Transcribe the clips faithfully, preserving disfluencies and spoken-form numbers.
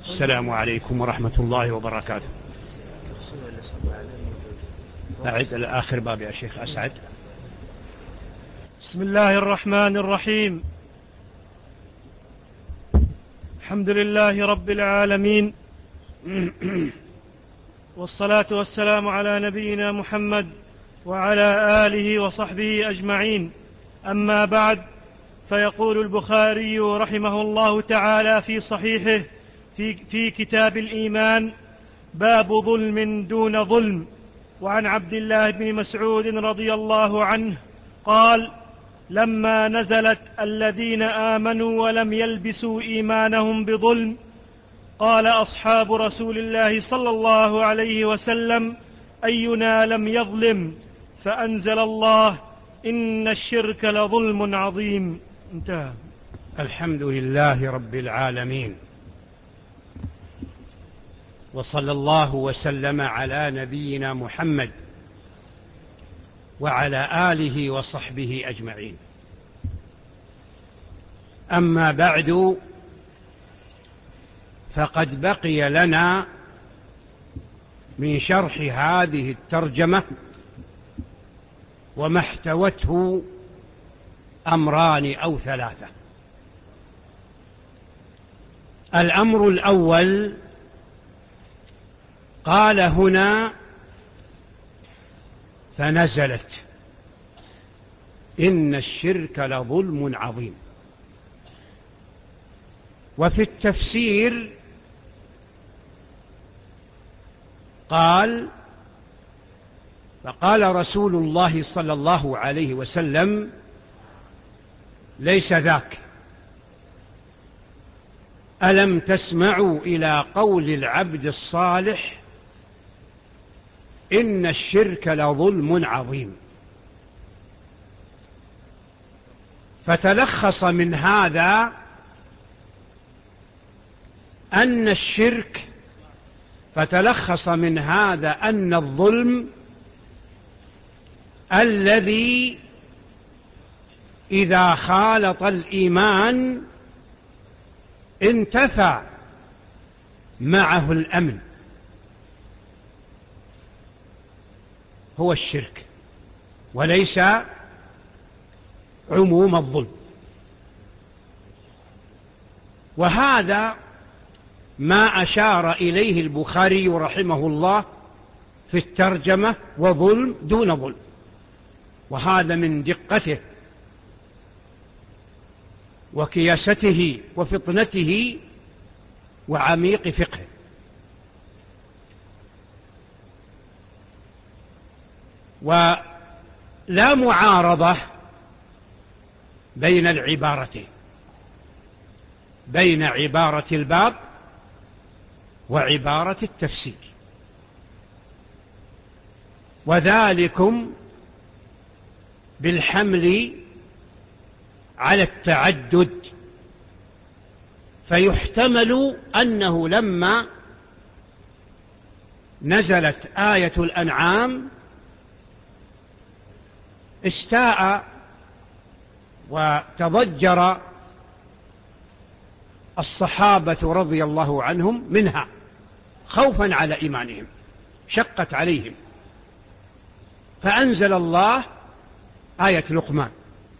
السلام عليكم ورحمة الله وبركاته. أعد الآخر باب يا شيخ أسعد. بسم الله الرحمن الرحيم. الحمد لله رب العالمين، والصلاة والسلام على نبينا محمد وعلى آله وصحبه أجمعين. أما بعد، فيقول البخاري رحمه الله تعالى في صحيحه في, في كتاب الإيمان: باب ظلم دون ظلم. وعن عبد الله بن مسعود رضي الله عنه قال: لما نزلت الذين آمنوا ولم يلبسوا إيمانهم بظلم، قال أصحاب رسول الله صلى الله عليه وسلم: أينا لم يظلم؟ فأنزل الله: إن الشرك لظلم عظيم. انتهى. الحمد لله رب العالمين، وصلى الله وسلم على نبينا محمد وعلى آله وصحبه أجمعين. أما بعد، فقد بقي لنا من شرح هذه الترجمة وما احتوته أمران أو ثلاثة. الأمر الأول، قال هنا: فنزلت إن الشرك لظلم عظيم. وفي التفسير قال: فقال رسول الله صلى الله عليه وسلم: ليس ذاك، ألم تسمعوا إلى قول العبد الصالح: إن الشرك لظلم عظيم. فتلخص من هذا أن الشرك فتلخص من هذا أن الظلم الذي إذا خالط الإيمان انتفى معه الأمن هو الشرك، وليس عموم الظلم. وهذا ما أشار إليه البخاري رحمه الله في الترجمة: وظلم دون ظلم. وهذا من دقته وكياسته وفطنته وعميق فقهه. ولا معارضة بين العبارتين، بين عبارة الباب وعبارة التفسير. وذلكم بالحمل على التعدد، فيحتمل أنه لما نزلت آية الأنعام استاء وتضجر الصحابة رضي الله عنهم منها خوفا على إيمانهم، شقت عليهم، فأنزل الله آية لقمان.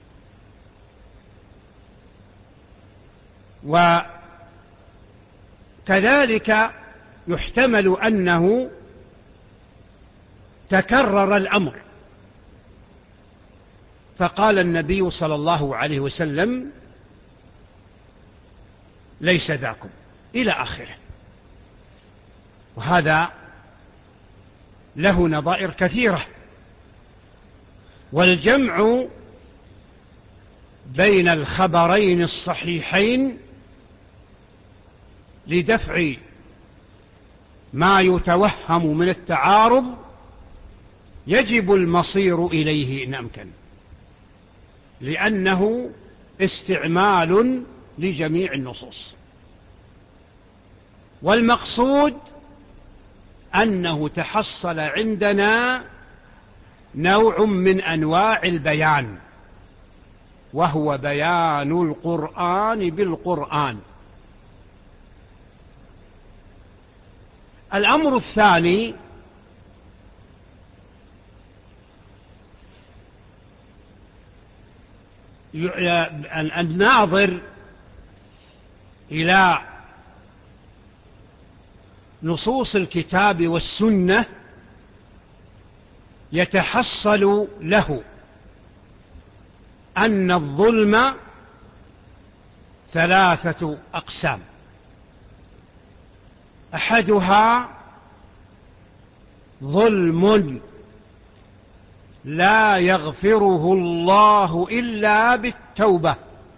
وكذلك يحتمل أنه تكرر الأمر، فقال النبي صلى الله عليه وسلم: ليس ذاكم، إلى آخره. وهذا له نظائر كثيرة. والجمع بين الخبرين الصحيحين لدفع ما يتوهم من التعارض يجب المصير إليه إن أمكن، لأنه استعمال لجميع النصوص. والمقصود أنه تحصل عندنا نوع من أنواع البيان، وهو بيان القرآن بالقرآن. الأمر الثاني الناظر إلى نصوص الكتاب والسنة يتحصل له أن الظلم ثلاثة أقسام: أحدها ظلم لا يغفره الله إلا بالتوبة،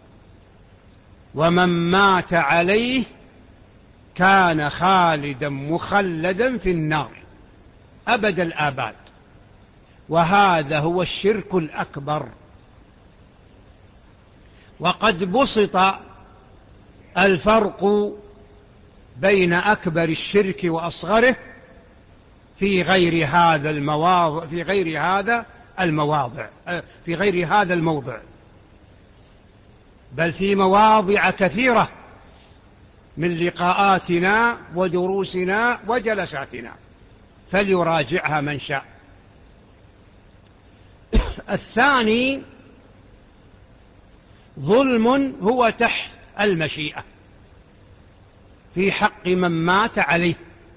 ومن مات عليه كان خالدا مخلدا في النار أبد الآباد، وهذا هو الشرك الأكبر. وقد بسط الفرق بين أكبر الشرك وأصغره في غير هذا المواضع في غير هذا المواضع في غير هذا الموضع بل في مواضع كثيرة من لقاءاتنا ودروسنا وجلساتنا، فليراجعها من شاء. الثاني ظلم هو تحت المشيئة في حق من مات عليه،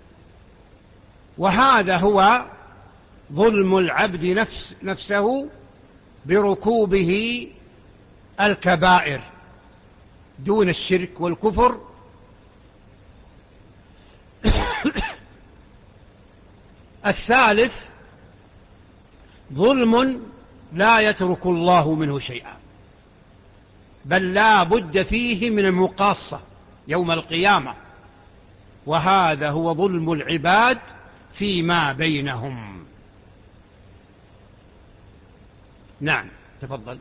وهذا هو ظلم العبد نفس نفسه بركوبه الكبائر دون الشرك والكفر. الثالث ظلم لا يترك الله منه شيئا، بل لا بد فيه من المقاصة يوم القيامة، وهذا هو ظلم العباد فيما بينهم. نعم، تفضل.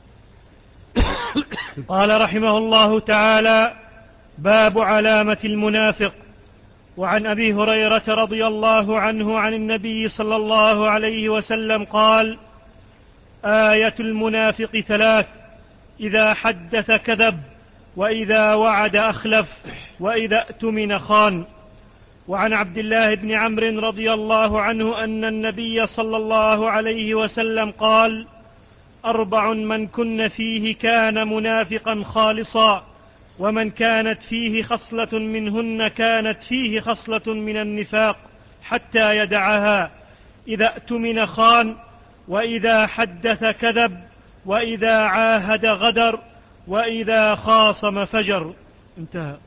قال رحمه الله تعالى: باب علامة المنافق. وعن أبي هريرة رضي الله عنه عن النبي صلى الله عليه وسلم قال: آية المنافق ثلاث: إذا حدث كذب، وإذا وعد أخلف، وإذا اؤتمن خان. وعن عبد الله بن عمرو رضي الله عنه أن النبي صلى الله عليه وسلم قال: أربع من كن فيه كان منافقا خالصا، ومن كانت فيه خصلة منهن كانت فيه خصلة من النفاق حتى يدعها: إذا اؤتمن خان، وإذا حدث كذب، وإذا عاهد غدر، وإذا خاصم فجر. انتهى.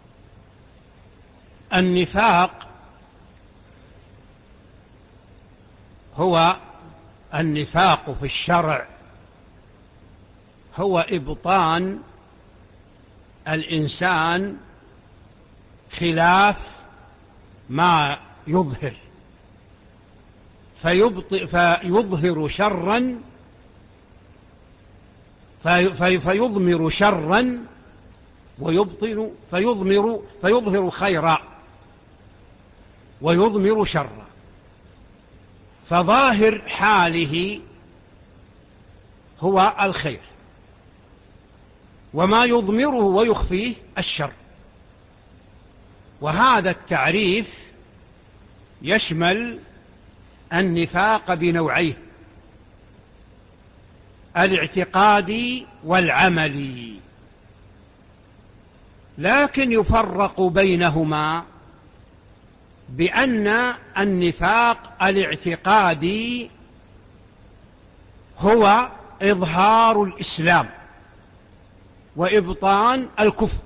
النفاق هو النفاق في الشرع هو إبطان الإنسان خلاف ما يظهر، فيبطئ فيظهر شرا في فيضمر شرا ويبطن فيضمر فيظهر خيرا ويضمر شرا، فظاهر حاله هو الخير، وما يضمره ويخفيه الشر. وهذا التعريف يشمل النفاق بنوعيه: الاعتقادي والعملي، لكن يفرق بينهما بأن النفاق الاعتقادي هو إظهار الإسلام وإبطان الكفر،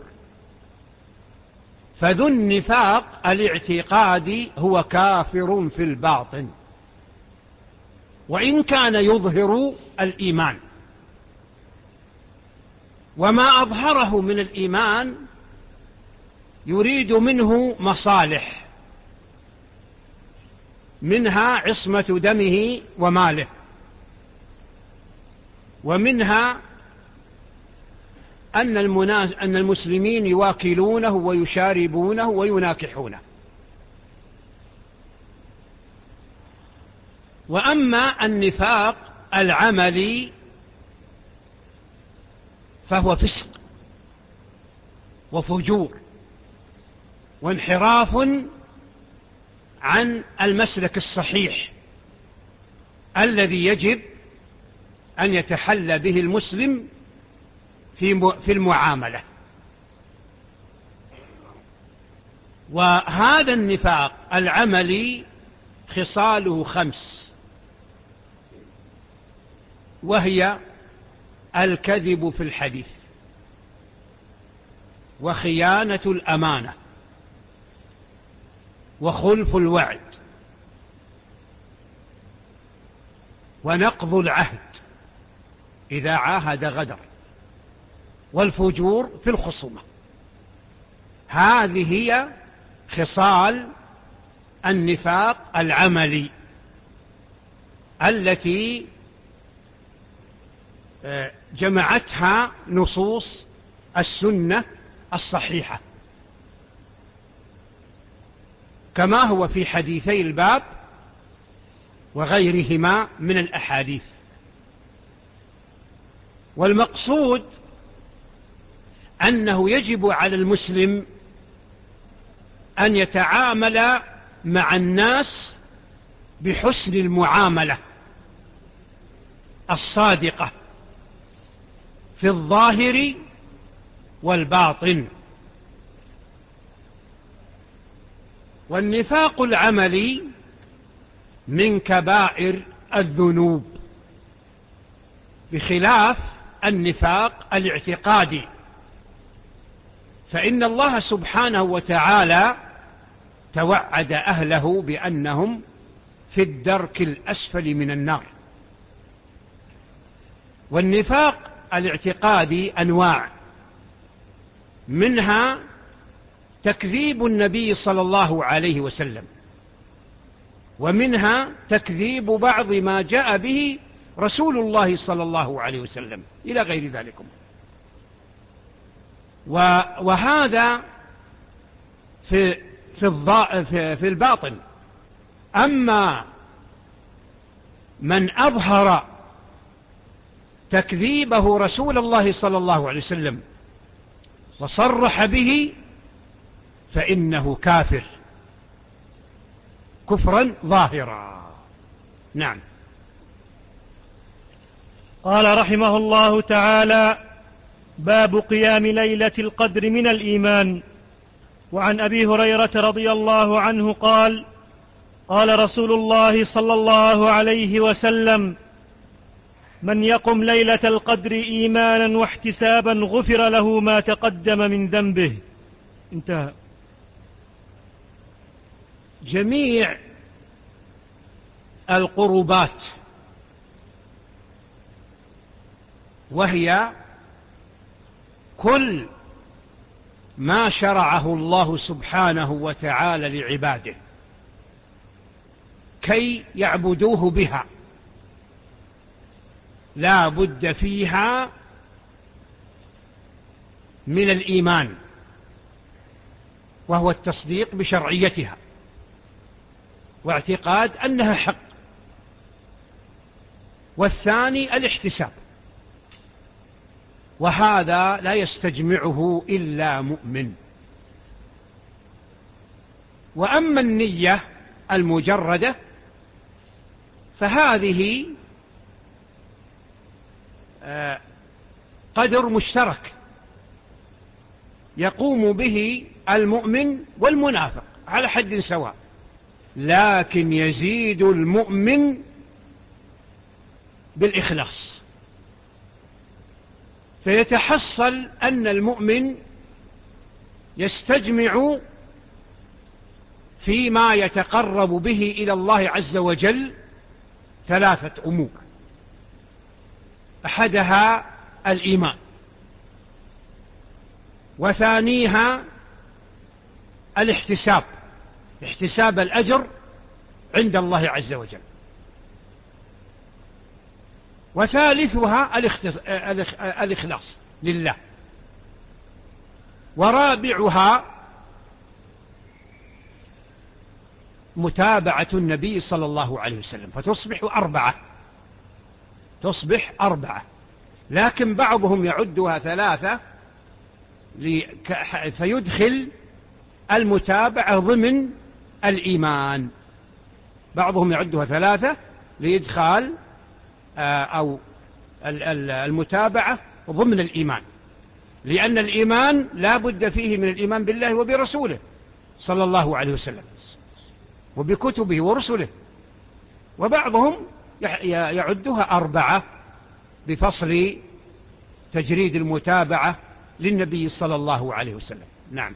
فذو النفاق الاعتقادي هو كافر في الباطن وإن كان يظهر الإيمان، وما أظهره من الإيمان يريد منه مصالح، منها عصمة دمه وماله، ومنها أن, أن المسلمين يواكلونه ويشاربونه ويناكحونه. وأما النفاق العملي فهو فسق وفجور وانحراف عن المسلك الصحيح الذي يجب أن يتحلى به المسلم في المعاملة. وهذا النفاق العملي خصاله خمس، وهي الكذب في الحديث، وخيانة الأمانة، وخلف الوعد، ونقض العهد إذا عاهد غدر، والفجور في الخصومة. هذه هي خصال النفاق العملي التي جمعتها نصوص السنة الصحيحة، كما هو في حديثي الباب وغيرهما من الأحاديث. والمقصود أنه يجب على المسلم أن يتعامل مع الناس بحسن المعاملة الصادقة في الظاهر والباطن. والنفاق العملي من كبائر الذنوب، بخلاف النفاق الاعتقادي، فإن الله سبحانه وتعالى توعد أهله بأنهم في الدرك الأسفل من النار. والنفاق الاعتقادي أنواع، منها تكذيب النبي صلى الله عليه وسلم، ومنها تكذيب بعض ما جاء به رسول الله صلى الله عليه وسلم إلى غير ذلك. وهذا في في في الباطن. أما من أظهر تكذيبه رسول الله صلى الله عليه وسلم وصرح به فإنه كافر كفرا ظاهرا. نعم. قال رحمه الله تعالى: باب قيام ليلة القدر من الإيمان. وعن أبي هريرة رضي الله عنه قال: قال رسول الله صلى الله عليه وسلم: من يقم ليلة القدر إيمانا واحتسابا غفر له ما تقدم من ذنبه. انتهى. جميع القربات، وهي كل ما شرعه الله سبحانه وتعالى لعباده كي يعبدوه بها، لا بد فيها من الإيمان، وهو التصديق بشرعيتها واعتقاد أنها حق. والثاني الاحتساب، وهذا لا يستجمعه إلا مؤمن. وأما النية المجردة فهذه قدر مشترك يقوم به المؤمن والمنافق على حد سواء، لكن يزيد المؤمن بالإخلاص، فيتحصل أن المؤمن يستجمع فيما يتقرب به إلى الله عز وجل ثلاثة أمور: أحدها الإيمان، وثانيها الاحتساب، احتساب الأجر عند الله عز وجل، وثالثها الإخلاص لله، ورابعها متابعة النبي صلى الله عليه وسلم، فتصبح أربعة تصبح أربعة لكن بعضهم يعدها ثلاثة فيدخل المتابعة ضمن الإيمان. بعضهم يعدها ثلاثة لإدخال أو المتابعة ضمن الإيمان، لأن الإيمان لا بد فيه من الإيمان بالله وبرسوله صلى الله عليه وسلم وبكتبه ورسله. وبعضهم يعدها أربعة بفصل تجريد المتابعة للنبي صلى الله عليه وسلم. نعم.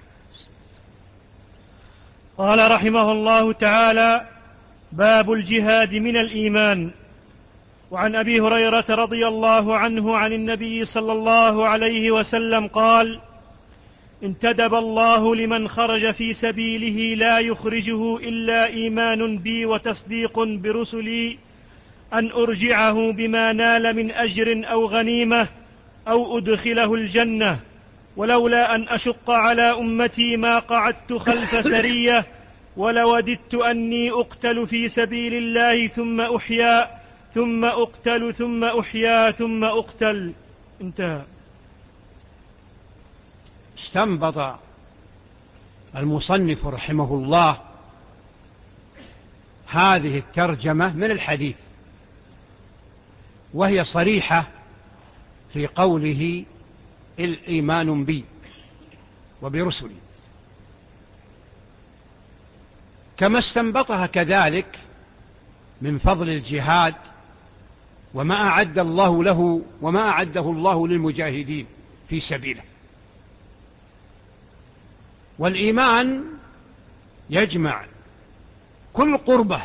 قال رحمه الله تعالى: باب الجهاد من الإيمان. وعن أبي هريرة رضي الله عنه عن النبي صلى الله عليه وسلم قال: انتدب الله لمن خرج في سبيله لا يخرجه إلا إيمان بي وتصديق برسلي أن أرجعه بما نال من أجر أو غنيمة أو أدخله الجنة، ولولا أن أشق على أمتي ما قعدت خلف سرية، ولوددت أني أقتل في سبيل الله ثم أحيا ثم أقتل ثم أحيا ثم أقتل. انتهى. استنبط المصنف رحمه الله هذه الترجمة من الحديث، وهي صريحة في قوله الإيمان بي وبرسلي، كما استنبطها كذلك من فضل الجهاد وما أعد الله له وما أعده الله للمجاهدين في سبيله. والإيمان يجمع كل قربة،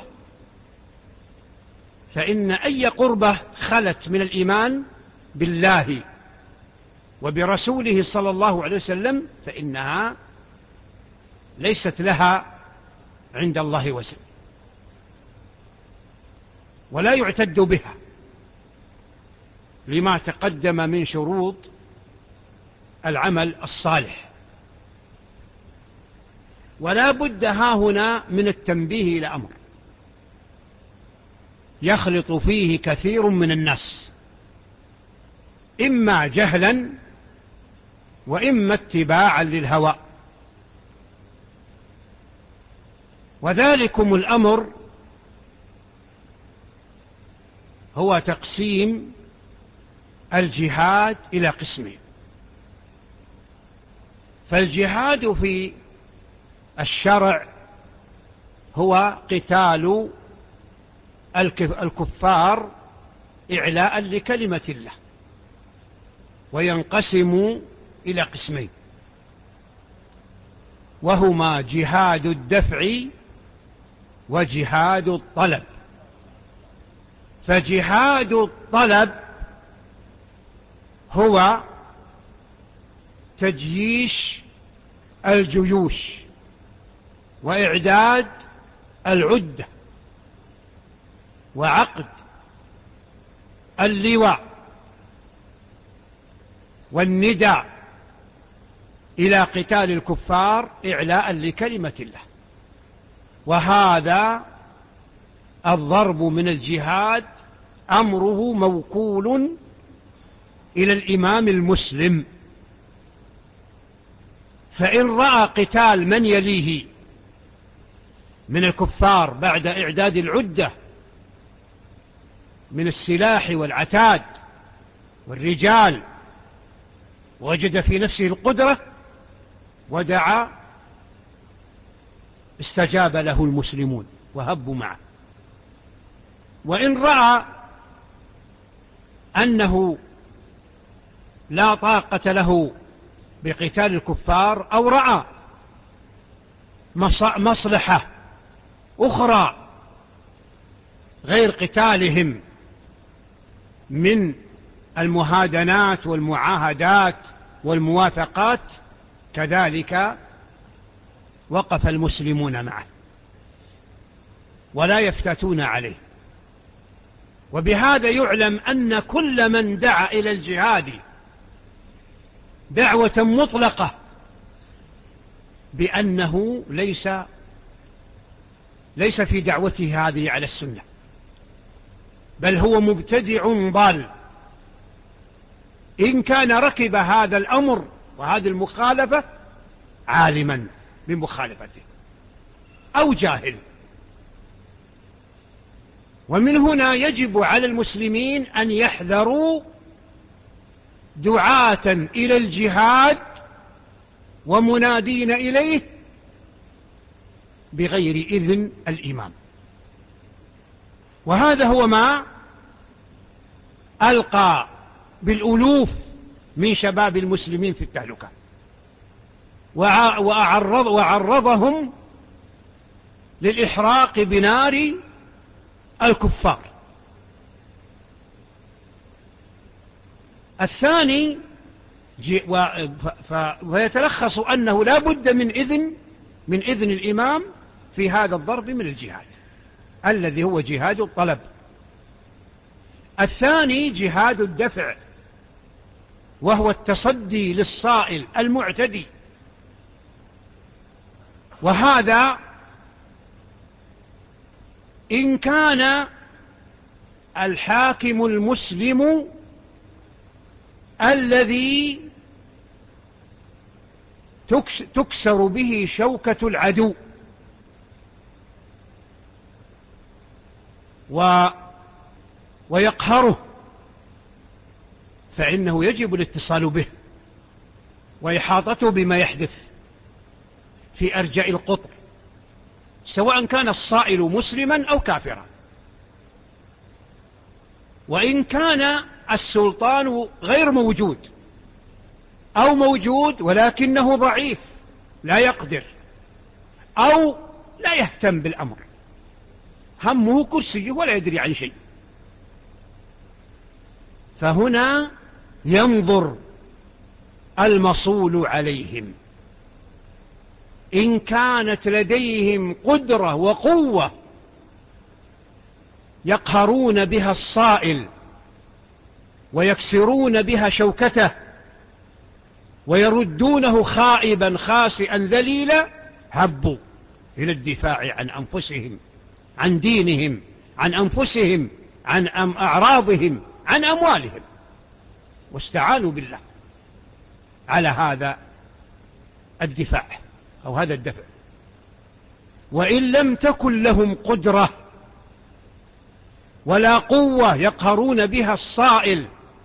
فإن أي قربة خلت من الإيمان بالله وبرسوله صلى الله عليه وسلم فإنها ليست لها عند الله وزن ولا يعتد بها لما تقدم من شروط العمل الصالح. ولا بد ها هنا من التنبيه إلى أمر يخلط فيه كثير من الناس، إما جهلا وإما اتباعا للهوى. وذلكم الأمر هو تقسيم الجهاد إلى قسمين. فالجهاد في الشرع هو قتال الكفار إعلاء لكلمة الله، وينقسم إلى قسمين، وهما جهاد الدفع وجهاد الطلب. فجهاد الطلب هو تجييش الجيوش وإعداد العدة وعقد اللواء والنداء إلى قتال الكفار إعلاء لكلمة الله. وهذا الضرب من الجهاد أمره موكول إلى الإمام المسلم، فإن رأى قتال من يليه من الكفار بعد إعداد العدة من السلاح والعتاد والرجال وجد في نفسه القدرة ودعا استجاب له المسلمون وهبوا معه. وإن رأى أنه لا طاقة له بقتال الكفار أو رأى مصلحة أخرى غير قتالهم من المهادنات والمعاهدات والمواثقات، كذلك وقف المسلمون معه ولا يفتتون عليه. وبهذا يعلم أن كل من دعا إلى الجهاد دعوة مطلقة بأنه ليس ليس في دعوته هذه على السنة، بل هو مبتدع ضال إن كان ركب هذا الأمر وهذه المخالفة عالما بمخالفته. أو جاهل. ومن هنا يجب على المسلمين أن يحذروا دعاة إلى الجهاد ومنادين إليه بغير إذن الإمام. وهذا هو ما ألقى بالألوف من شباب المسلمين في التهلكة، وعرض وعرضهم للإحراق بنار الكفار. الثاني ويتلخص أنه لا بد من إذن من إذن الإمام في هذا الضرب من الجهاد الذي هو جهاد الطلب. الثاني جهاد الدفع، وهو التصدي للصائل المعتدي. وهذا إن كان الحاكم المسلم الذي تكسر به شوكة العدو و ويقهره، فإنه يجب الاتصال به وإحاطته بما يحدث في أرجاء القطر، سواء كان الصائل مسلما أو كافرا. وإن كان السلطان غير موجود أو موجود ولكنه ضعيف لا يقدر أو لا يهتم بالأمر، همه كرسيه ولا يدري عن شيء، فهنا ينظر المصول عليهم. إن كانت لديهم قدرة وقوة يقهرون بها الصائل ويكسرون بها شوكته ويردونه خائبا خاسئا ذليلا، هبوا إلى الدفاع عن أنفسهم، عن دينهم، عن أنفسهم، عن أعراضهم، عن أموالهم، واستعانوا بالله على هذا الدفاع أو هذا الدفع. وإن لم تكن لهم قدرة ولا قوة يقهرون بها الصائل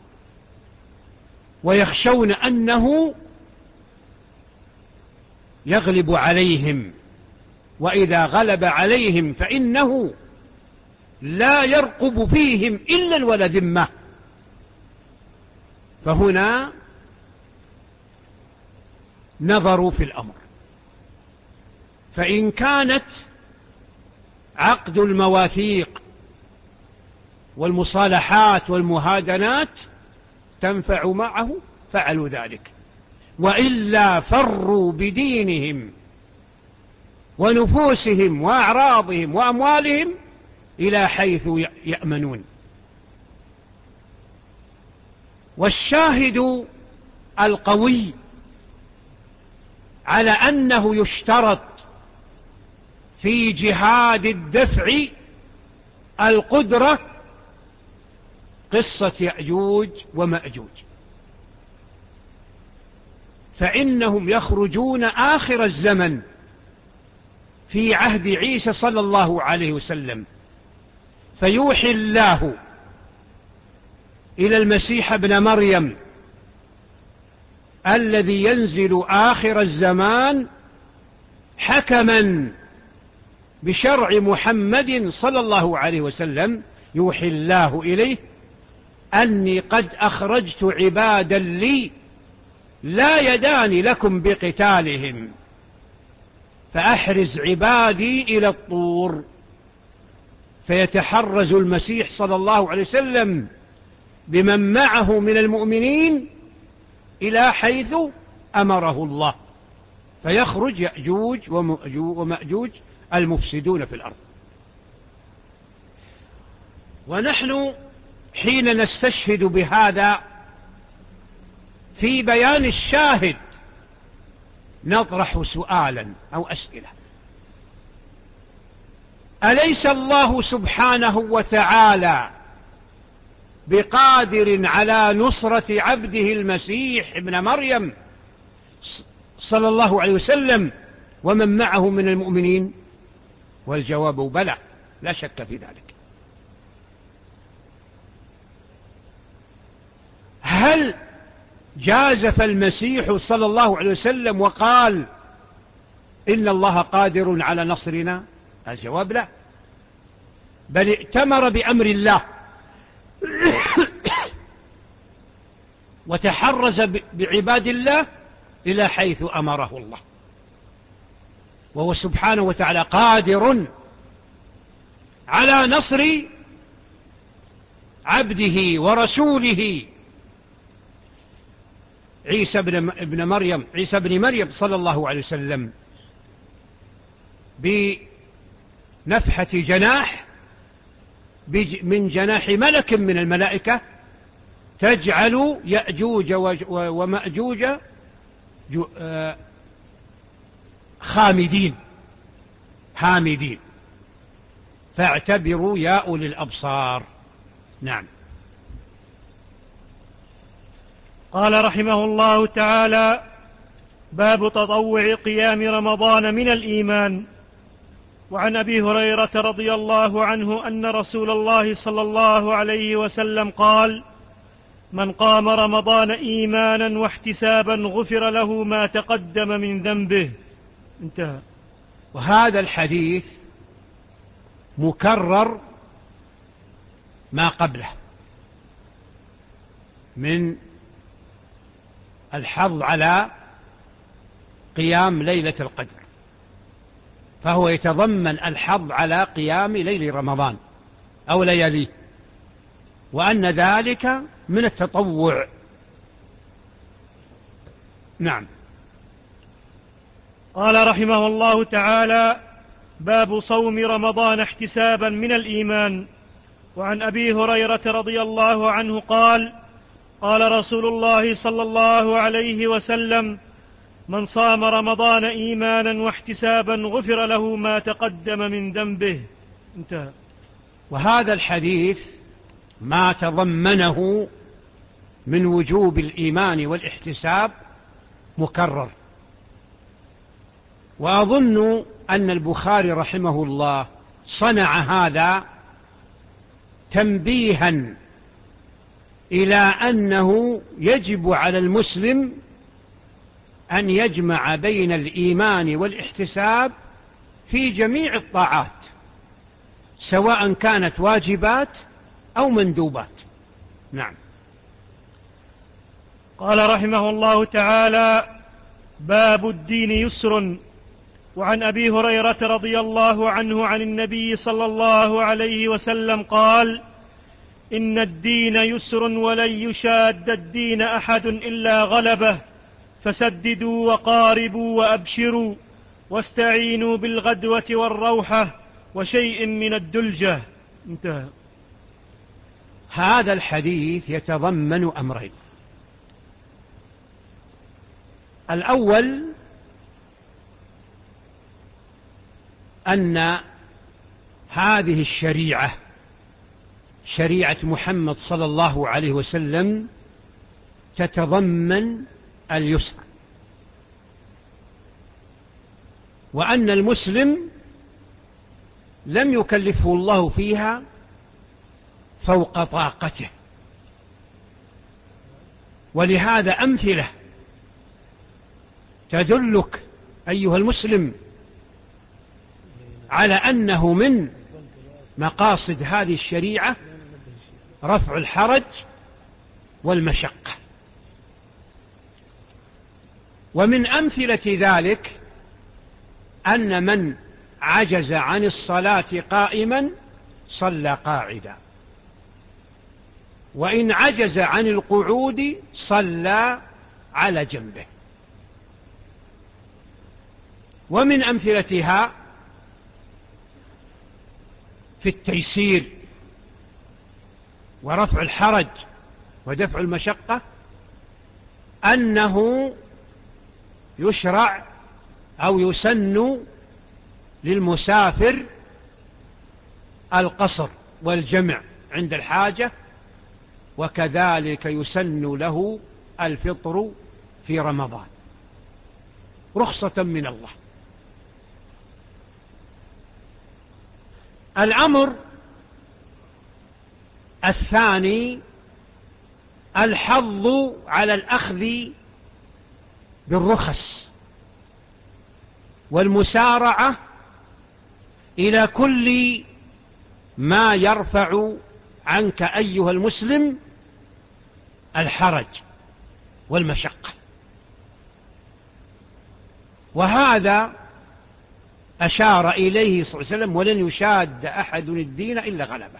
ويخشون أنه يغلب عليهم، وإذا غلب عليهم فإنه لا يرقب فيهم إلا الولا ذمة، فهنا نظروا في الأمر. فإن كانت عقد المواثيق والمصالحات والمهادنات تنفع معه فعلوا ذلك، وإلا فروا بدينهم ونفوسهم وأعراضهم وأموالهم إلى حيث يأمنون. والشاهد القوي على أنه يشترط في جهاد الدفع القدرة قصة يأجوج ومأجوج، فإنهم يخرجون آخر الزمن في عهد عيسى صلى الله عليه وسلم، فيوحي الله إلى المسيح ابن مريم الذي ينزل آخر الزمان حكما بشرع محمد صلى الله عليه وسلم، يوحي الله إليه أني قد أخرجت عبادا لي لا يدان لكم بقتالهم، فأحرز عبادي إلى الطور. فيتحرز المسيح صلى الله عليه وسلم بمن معه من المؤمنين إلى حيث أمره الله، فيخرج يأجوج ومأجوج المفسدون في الأرض. ونحن حين نستشهد بهذا في بيان الشاهد نطرح سؤالا أو أسئلة: أليس الله سبحانه وتعالى بقادر على نصرة عبده المسيح ابن مريم صلى الله عليه وسلم ومن معه من المؤمنين؟ والجواب بلى، لا شك في ذلك. هل جازف المسيح صلى الله عليه وسلم وقال إن الله قادر على نصرنا؟ الجواب لا، بل ائتمر بأمر الله وتحرز بعباد الله إلى حيث أمره الله، وهو سبحانه وتعالى قادر على نصر عبده ورسوله عيسى بن مريم عيسى بن مريم صلى الله عليه وسلم بنفحة جناح من جناح ملك من الملائكة تجعل يأجوج ومأجوج خامدين هامدين، فاعتبروا يا أولي الأبصار. نعم. قال رحمه الله تعالى: باب تطوع قيام رمضان من الإيمان. وعن أبي هريرة رضي الله عنه أن رسول الله صلى الله عليه وسلم قال: من قام رمضان إيمانا واحتسابا غفر له ما تقدم من ذنبه. انتهى. وهذا الحديث مكرر ما قبله من الحظ على قيام ليلة القدر، فهو يتضمن الحظ على قيام ليل رمضان أو لياليه، وأن ذلك من التطوع. نعم. قال رحمه الله تعالى: باب صوم رمضان احتسابا من الإيمان. وعن أبي هريرة رضي الله عنه قال: قال رسول الله صلى الله عليه وسلم: من صام رمضان إيمانا واحتسابا غفر له ما تقدم من ذنبه. انتهى. وهذا الحديث ما تضمنه من وجوب الإيمان والاحتساب مكرر، وأظن أن البخاري رحمه الله صنع هذا تنبيها إلى أنه يجب على المسلم أن يجمع بين الإيمان والاحتساب في جميع الطاعات، سواء كانت واجبات أو مندوبات. نعم. قال رحمه الله تعالى: باب الدين يسر. وعن أبي هريرة رضي الله عنه عن النبي صلى الله عليه وسلم قال: إن الدين يسر ولن يشاد الدين أحد إلا غلبه، فسددوا وقاربوا وأبشروا، واستعينوا بالغدوة والروحة وشيء من الدلجة. انتهى. هذا الحديث يتضمن أمرين: الأول أن هذه الشريعة شريعة محمد صلى الله عليه وسلم تتضمن اليسر، وأن المسلم لم يكلفه الله فيها فوق طاقته. ولهذا أمثلة تدلك أيها المسلم على أنه من مقاصد هذه الشريعة رفع الحرج والمشقة. ومن أمثلة ذلك أن من عجز عن الصلاة قائما صلى قاعدا، وإن عجز عن القعود صلى على جنبه. ومن أمثلتها في التيسير ورفع الحرج ودفع المشقة أنه يشرع أو يسن للمسافر القصر والجمع عند الحاجة، وكذلك يسن له الفطر في رمضان رخصة من الله. الأمر الثاني الحظ على الأخذ بالرخص والمسارعة إلى كل ما يرفع عنك أيها المسلم الحرج والمشقة. وهذا أشار إليه صلى الله عليه وسلم: ولن يشاد أحد الدين إلا غلبه.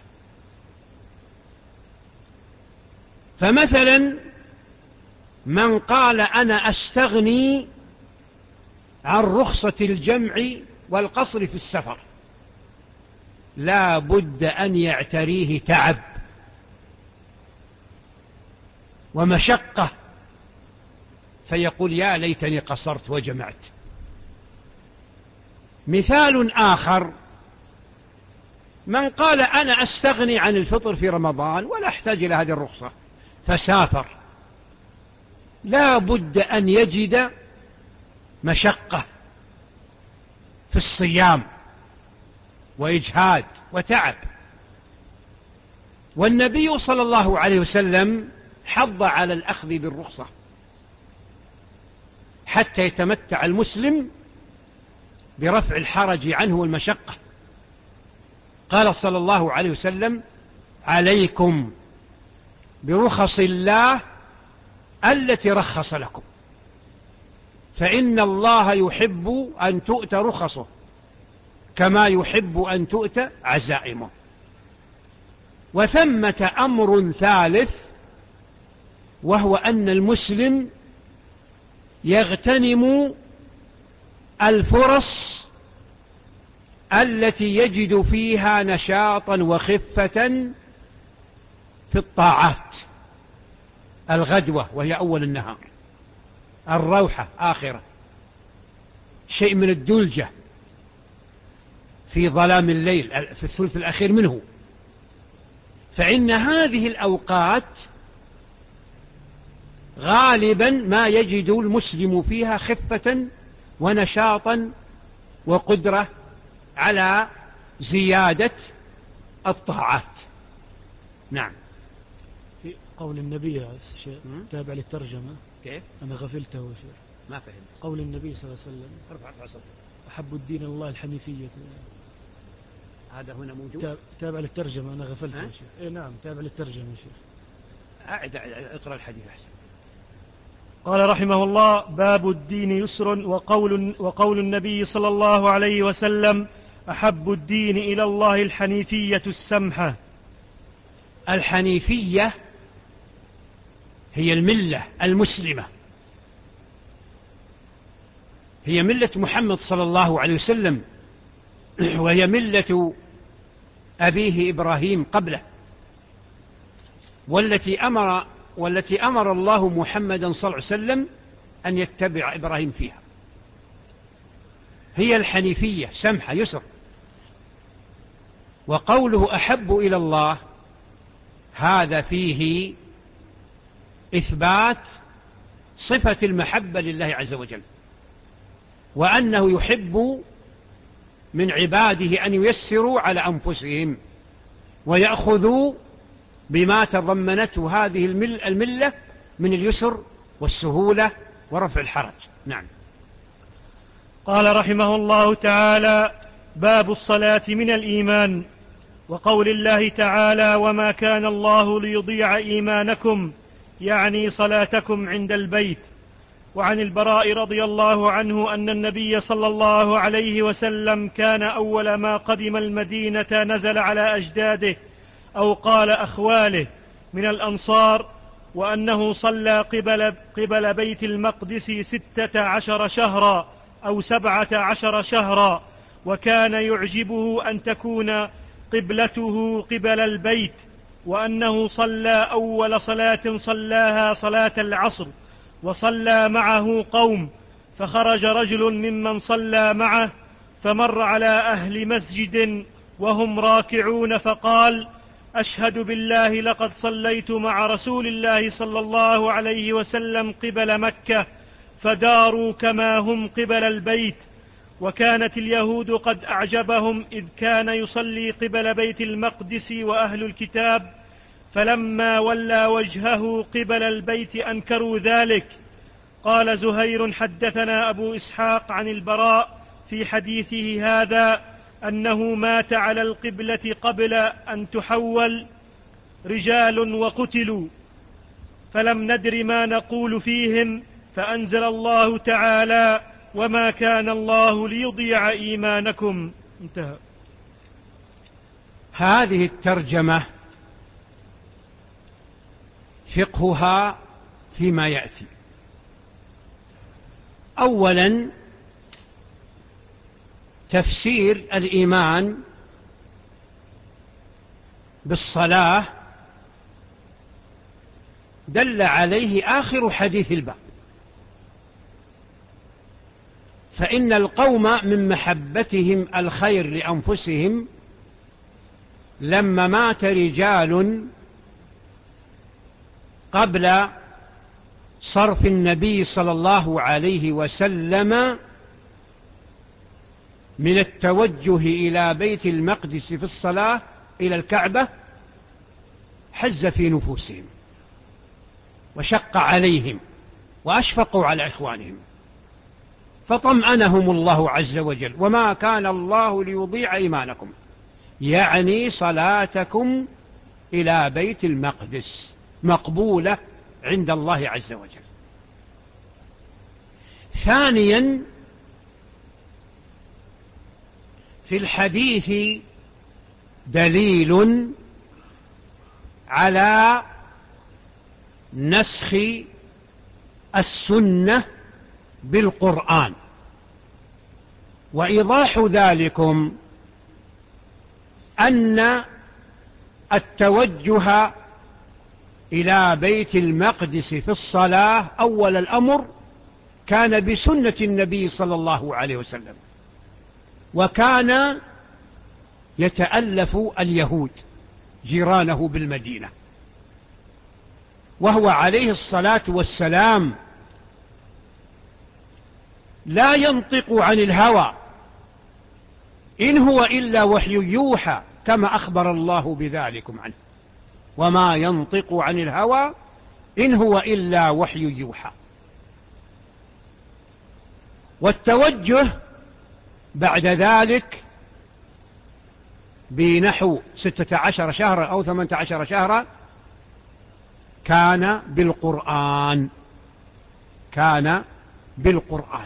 فمثلا من قال أنا أستغني عن رخصة الجمع والقصر في السفر، لا بد أن يعتريه تعب ومشقة، فيقول يا ليتني قصرت وجمعت. مثال آخر: من قال أنا أستغني عن الفطر في رمضان ولا أحتاج إلى هذه الرخصة، فسافر، لا بد أن يجد مشقة في الصيام وإجهاد وتعب. والنبي صلى الله عليه وسلم حض على الأخذ بالرخصة حتى يتمتع المسلم برفع الحرج عنه والمشقة. قال صلى الله عليه وسلم: عليكم برخص الله التي رخص لكم، فإن الله يحب أن تؤتى رخصه كما يحب أن تؤتى عزائمه. وثمة أمر ثالث، وهو أن المسلم يغتنم الفرص التي يجد فيها نشاطا وخفة في الطاعات: الغدوة وهي أول النهار، الروحة آخرة، شيء من الدلجة في ظلام الليل في الثلث الأخير منه. فإن هذه الأوقات غالبا ما يجد المسلم فيها خفة ونشاطا وقدرة على زيادة الطاعات. نعم. في قول النبي يا شيخ، تابع للترجمة. كيف؟ أنا غفلته يا شيخ، ما فهمت. قول النبي صلى الله عليه وسلم: ارفع ارفع صوتك. أحب الدين إلى الله الحنيفية. هذا هنا موجود. تابع للترجمة، أنا غفلته يا شيخ. إيه نعم، تابع للترجمة يا شيخ. أعد اقرأ الحديث أحسن. قال رحمه الله: باب الدين يسر، وقول, وقول النبي صلى الله عليه وسلم: أحب الدين إلى الله الحنيفية السمحة. الحنيفية هي الملة المسلمة، هي ملة محمد صلى الله عليه وسلم، وهي ملة أبيه إبراهيم قبله، والتي أمر والتي أمر الله محمدا صلى الله عليه وسلم أن يتبع إبراهيم فيها. هي الحنيفية سمحة يسر. وقوله أحب إلى الله هذا فيه إثبات صفة المحبة لله عز وجل، وأنه يحب من عباده أن ييسروا على أنفسهم ويأخذوا بما تضمنته هذه الملة من اليسر والسهولة ورفع الحرج. نعم. قال رحمه الله تعالى: باب الصلاة من الإيمان، وقول الله تعالى: وما كان الله ليضيع إيمانكم، يعني صلاتكم عند البيت. وعن البراء رضي الله عنه أن النبي صلى الله عليه وسلم كان أول ما قدم المدينة نزل على أجداده أو قال أخواله من الأنصار، وأنه صلى قبل, قبل بيت المقدس ستة عشر شهرا أو سبعة عشر شهرا، وكان يعجبه أن تكون قبلته قبل البيت، وأنه صلى أول صلاة صلاها صلاة العصر، وصلى معه قوم، فخرج رجل ممن صلى معه فمر على أهل مسجد وهم راكعون فقال: أشهد بالله لقد صليت مع رسول الله صلى الله عليه وسلم قبل مكة، فداروا كما هم قبل البيت. وكانت اليهود قد أعجبهم إذ كان يصلي قبل بيت المقدس وأهل الكتاب، فلما ولى وجهه قبل البيت أنكروا ذلك. قال زهير: حدثنا أبو إسحاق عن البراء في حديثه هذا أنه مات على القبلة قبل أن تحول رجال وقتلوا، فلم ندر ما نقول فيهم، فأنزل الله تعالى: وما كان الله ليضيع إيمانكم. انتهى. هذه الترجمة فقهها فيما يأتي. أولا، تفسير الإيمان بالصلاة دل عليه آخر حديث الباب، فإن القوم من محبتهم الخير لأنفسهم لما مات رجال قبل صرف النبي صلى الله عليه وسلم من التوجه إلى بيت المقدس في الصلاة إلى الكعبة، حز في نفوسهم وشق عليهم وأشفقوا على إخوانهم، فطمأنهم الله عز وجل: وما كان الله ليضيع إيمانكم، يعني صلاتكم إلى بيت المقدس مقبولة عند الله عز وجل. ثانيا، في الحديث دليل على نسخ السنة بالقرآن، وإيضاح ذلكم أن التوجه إلى بيت المقدس في الصلاة أول الأمر كان بسنة النبي صلى الله عليه وسلم، وكان يتألف اليهود جيرانه بالمدينة، وهو عليه الصلاة والسلام لا ينطق عن الهوى، إن هو إلا وحي يوحى، كما أخبر الله بذلكم عنه: وما ينطق عن الهوى إن هو إلا وحي يوحى. والتوجه بعد ذلك بنحو ستة عشر شهرا أو ثمانية عشر شهرا كان بالقرآن كان بالقرآن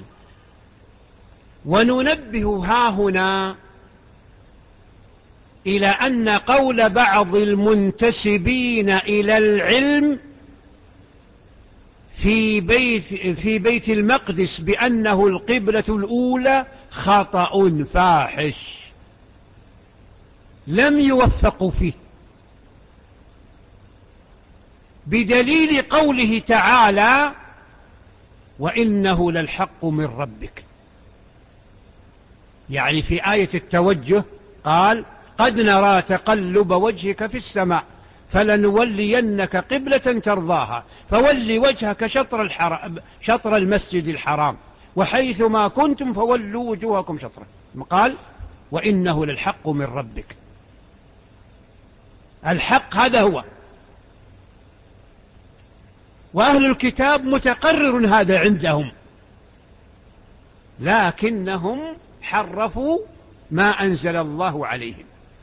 وننبه هاهنا إلى أن قول بعض المنتسبين إلى العلم في بيت, في بيت المقدس بأنه القبلة الأولى خطأ فاحش لم يوفقوا فيه، بدليل قوله تعالى: وإنه للحق من ربك. يعني في آية التوجه قال: قد نرى تقلب وجهك في السماء فلنولينك قبلة ترضاها فول وجهك شطر, الحرام شطر المسجد الحرام وحيث ما كنتم فولوا وجوهكم شطره. قال: وإنه للحق من ربك. الحق هذا هو، وأهل الكتاب متقرر هذا عندهم، لكنهم حرفوا ما أنزل الله عليهم.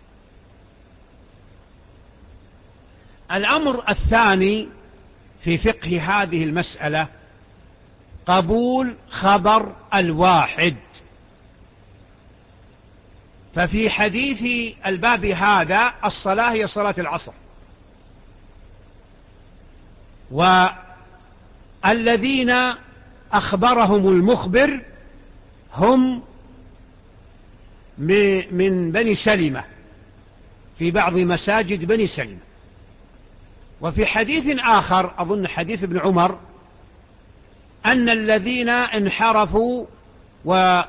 الأمر الثاني في فقه هذه المسألة قبول خبر الواحد. ففي حديث الباب هذا الصلاة هي صلاة العصر، والذين أخبرهم المخبر هم من بني سلمة في بعض مساجد بني سلمة. وفي حديث آخر أظن حديث ابن عمر أن الذين انحرفوا وبعد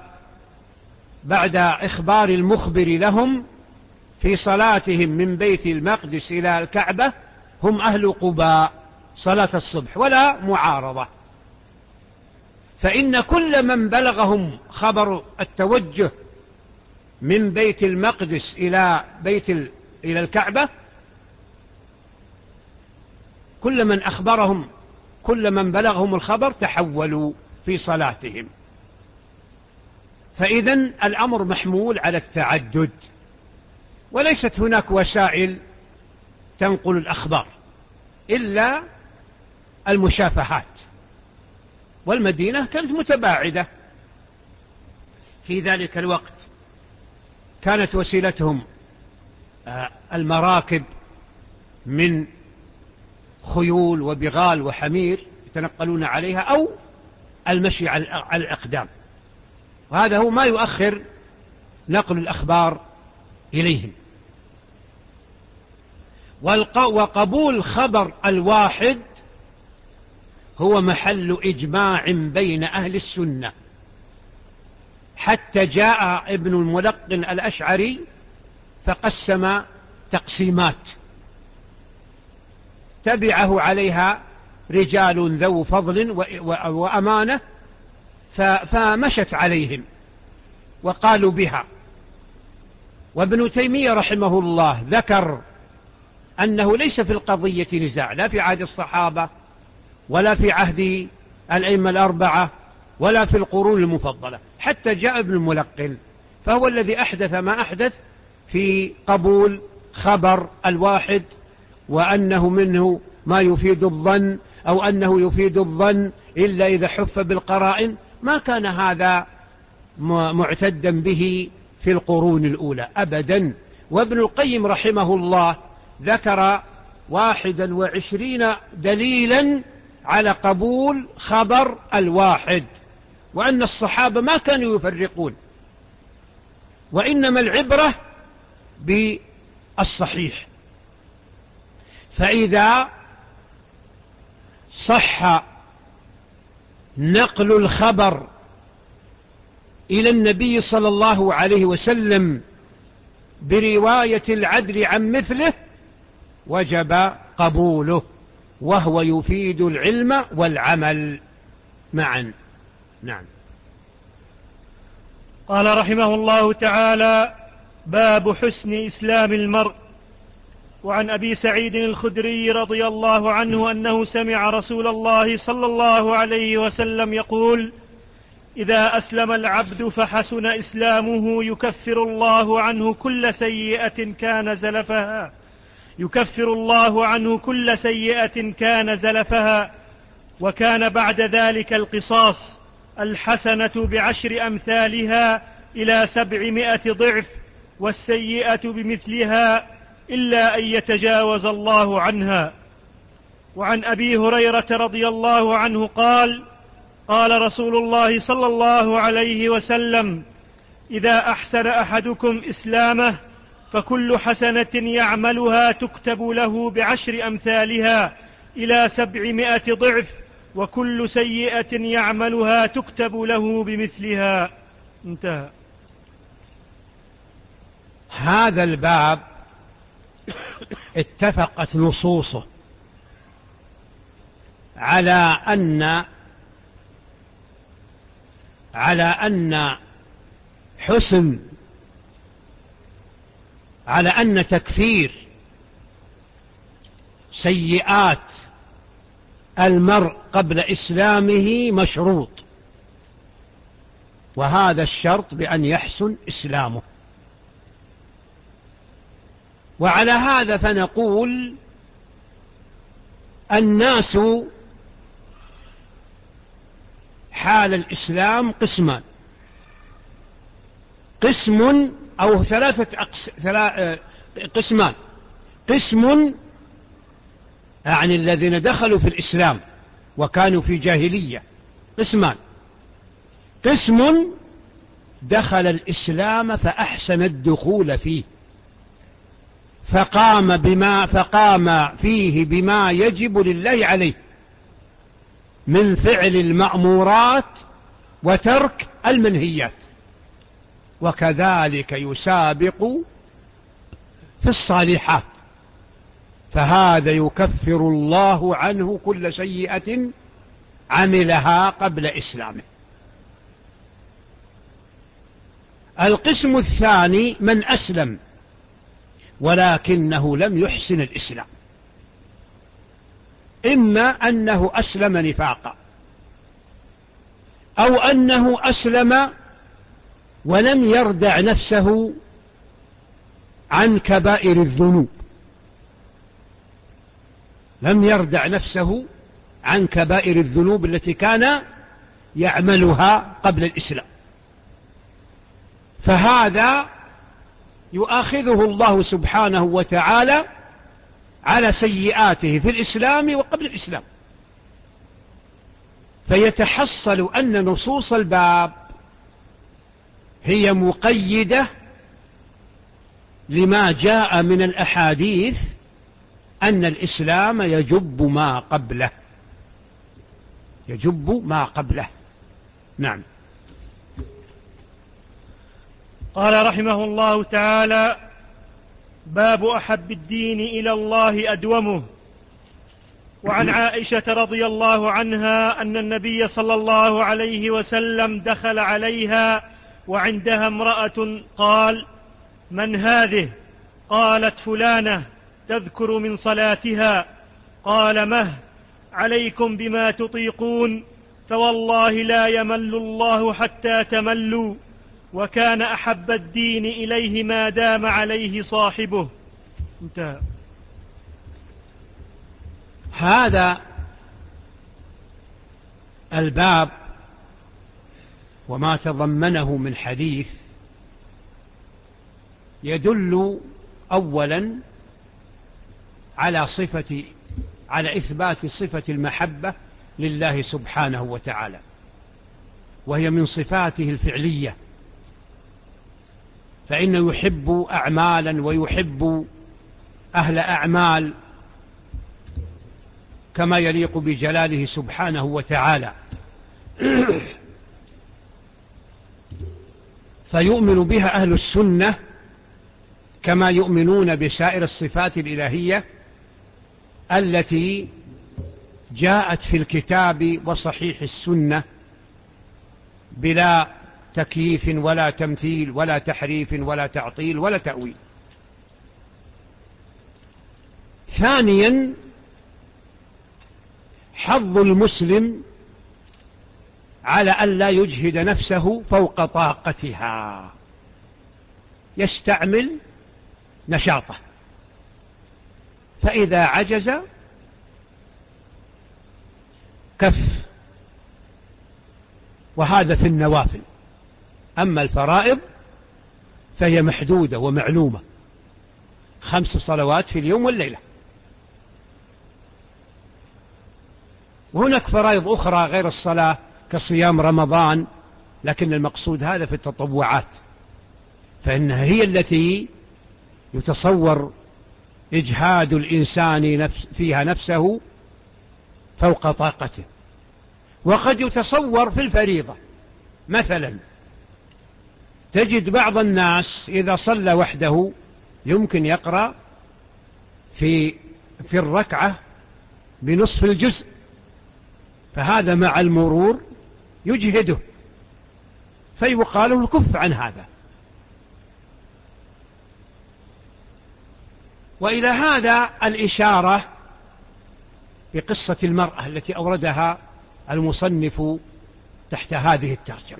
إخبار المخبر لهم في صلاتهم من بيت المقدس إلى الكعبة هم أهل قباء صلاة الصبح، ولا معارضة. فإن كل من بلغهم خبر التوجه من بيت المقدس إلى بيت ال... إلى الكعبة، كل من أخبرهم كل من بلغهم الخبر تحولوا في صلاتهم. فإذن الأمر محمول على التعدد، وليست هناك وسائل تنقل الأخبار إلا المشافهات، والمدينة كانت متباعدة في ذلك الوقت، كانت وسيلتهم المراكب من خيول وبغال وحمير يتنقلون عليها، أو المشي على الأقدام، وهذا هو ما يؤخر نقل الأخبار إليهم. وقبول خبر الواحد هو محل إجماع بين أهل السنة، حتى جاء ابن الملقن الأشعري فقسم تقسيمات تبعه عليها رجال ذو فضل وأمانة فمشت عليهم وقالوا بها. وابن تيمية رحمه الله ذكر أنه ليس في القضية نزاع، لا في عهد الصحابة ولا في عهد الأئمة الأربعة ولا في القرون المفضلة، حتى جاء ابن الملقن فهو الذي أحدث ما أحدث في قبول خبر الواحد، وأنه منه ما يفيد الظن أو أنه يفيد الظن إلا إذا حف بالقرائن. ما كان هذا معتدا به في القرون الأولى أبدا. وابن القيم رحمه الله ذكر واحدا وعشرين دليلا على قبول خبر الواحد، وأن الصحابة ما كانوا يفرقون، وإنما العبرة بالصحيح. فإذا صح نقل الخبر إلى النبي صلى الله عليه وسلم برواية العدل عن مثله وجب قبوله، وهو يفيد العلم والعمل معا. نعم. قال رحمه الله تعالى: باب حسن إسلام المرء. وعن أبي سعيد الخدري رضي الله عنه أنه سمع رسول الله صلى الله عليه وسلم يقول: إذا أسلم العبد فحسن إسلامه يكفر الله عنه كل سيئة كان زلفها يكفر الله عنه كل سيئة كان زلفها وكان بعد ذلك القصاص، الحسنة بعشر أمثالها إلى سبعمائة ضعف، والسيئة بمثلها إلا أن يتجاوز الله عنها. وعن أبي هريرة رضي الله عنه قال: قال رسول الله صلى الله عليه وسلم: إذا أحسن أحدكم إسلامه فكل حسنة يعملها تكتب له بعشر أمثالها إلى سبعمائة ضعف، وكل سيئة يعملها تكتب له بمثلها. انتهى. هذا الباب اتفقت نصوصه على أن على أن حسن على أن تكفير سيئات المرء قبل إسلامه مشروط، وهذا الشرط بأن يحسن إسلامه. وعلى هذا فنقول الناس حال الإسلام قسمان: قسم أو ثلاثة أقس... ثلا... قسمان. قسم يعني الذين دخلوا في الإسلام وكانوا في جاهلية، قسمان: قسم دخل الإسلام فأحسن الدخول فيه، فقام بما فقام فيه بما يجب لله عليه من فعل المأمورات وترك المنهيات، وكذلك يسابق في الصالحات، فهذا يكفر الله عنه كل سيئة عملها قبل إسلامه. القسم الثاني من أسلم ولكنه لم يحسن الإسلام، إما أنه أسلم نفاقا، أو أنه أسلم ولم يردع نفسه عن كبائر الذنوب، لم يردع نفسه عن كبائر الذنوب التي كان يعملها قبل الإسلام، فهذا يؤاخذه الله سبحانه وتعالى على سيئاته في الإسلام وقبل الإسلام. فيتحصل أن نصوص الباب هي مقيدة لما جاء من الأحاديث أن الإسلام يجب ما قبله، يجب ما قبله. نعم. قال رحمه الله تعالى: باب أحب الدين إلى الله أدومه. وعن عائشة رضي الله عنها أن النبي صلى الله عليه وسلم دخل عليها وعندها امرأة، قال: من هذه؟ قالت: فلانة تذكر من صلاتها. قال: مه عليكم بما تطيقون، فوالله لا يمل الله حتى تملوا، وكان أحب الدين إليه ما دام عليه صاحبه. انتهى. هذا الباب وما تضمنه من حديث يدل أولا على صفة على إثبات صفة المحبة لله سبحانه وتعالى، وهي من صفاته الفعلية، فإنه يحب أعمالا ويحب أهل أعمال كما يليق بجلاله سبحانه وتعالى. فيؤمن بها أهل السنة كما يؤمنون بسائر الصفات الإلهية التي جاءت في الكتاب وصحيح السنة بلا تكييف ولا تمثيل ولا تحريف ولا تعطيل ولا تأويل. ثانيا، حظ المسلم على أن لا يجهد نفسه فوق طاقتها، يستعمل نشاطه، فإذا عجز كف، وهذا في النوافل. أما الفرائض فهي محدودة ومعلومة، خمس صلوات في اليوم والليلة. وهناك فرائض أخرى غير الصلاة كصيام رمضان، لكن المقصود هذا في التطوعات، فإنها هي التي يتصور إجهاد الإنسان نفس فيها نفسه فوق طاقته. وقد يتصور في الفريضة، مثلا تجد بعض الناس إذا صلى وحده يمكن يقرأ في في الركعة بنصف الجزء، فهذا مع المرور يجهده، فيقال له كف عن هذا. وإلى هذا الإشارة بقصة المرأة التي أوردها المصنف تحت هذه الترجمة،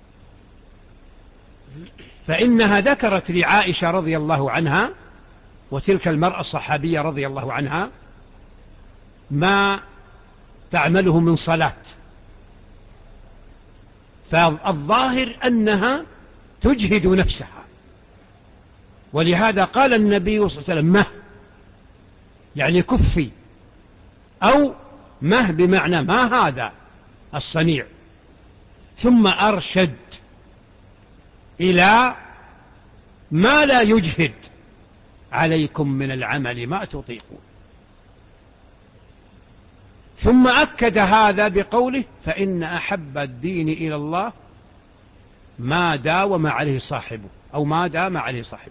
فإنها ذكرت لعائشة رضي الله عنها وتلك المرأة الصحابية رضي الله عنها ما تعمله من صلاة، فالظاهر أنها تجهد نفسها، ولهذا قال النبي صلى الله عليه وسلم: مه، يعني كفي، أو مه بمعنى ما هذا الصنيع، ثم أرشد إلى ما لا يجهد عليكم من العمل ما تطيقون. ثم أكد هذا بقوله: فإن أحب الدين إلى الله ما داوم عليه صاحبه، أو ما دام عليه صاحبه.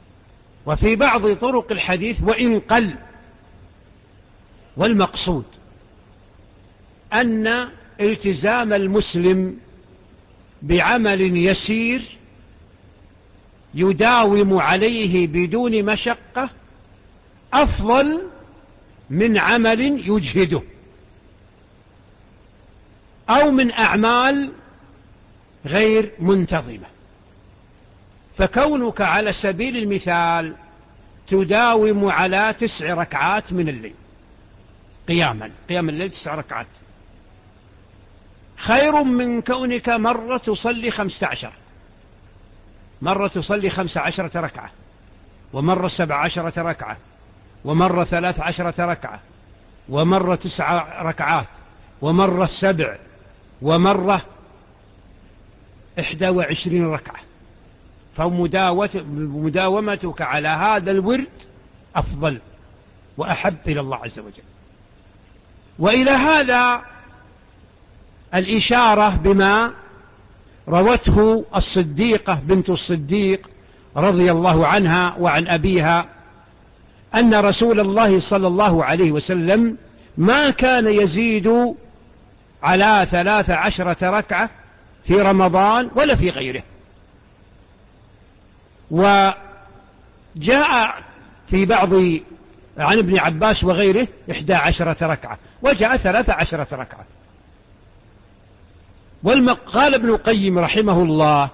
وفي بعض طرق الحديث: وإن قل. والمقصود أن التزام المسلم بعمل يسير يداوم عليه بدون مشقة أفضل من عمل يجهده أو من أعمال غير منتظمة. فكونك على سبيل المثال تداوم على تسع ركعات من الليل قياما، قيام الليل تسع ركعات، خير من كونك مرة تصلي خمسة عشر، مرة تصلي خمسة عشرة ركعة، ومرة سبع عشرة ركعة، ومرة ثلاث عشرة ركعة، ومرة تسع ركعات، ومرة سبع، ومرة إحدى وعشرين ركعة. فمداومتك على هذا الورد أفضل وأحب إلى الله عز وجل. وإلى هذا الإشارة بما روته الصديقة بنت الصديق رضي الله عنها وعن أبيها أن رسول الله صلى الله عليه وسلم ما كان يزيد على ثلاث عشرة ركعة في رمضان ولا في غيره. وجاء في بعض عن ابن عباس وغيره إحدى عشرة ركعة، وجاء ثلاث عشرة ركعة. قال ابن القيم رحمه الله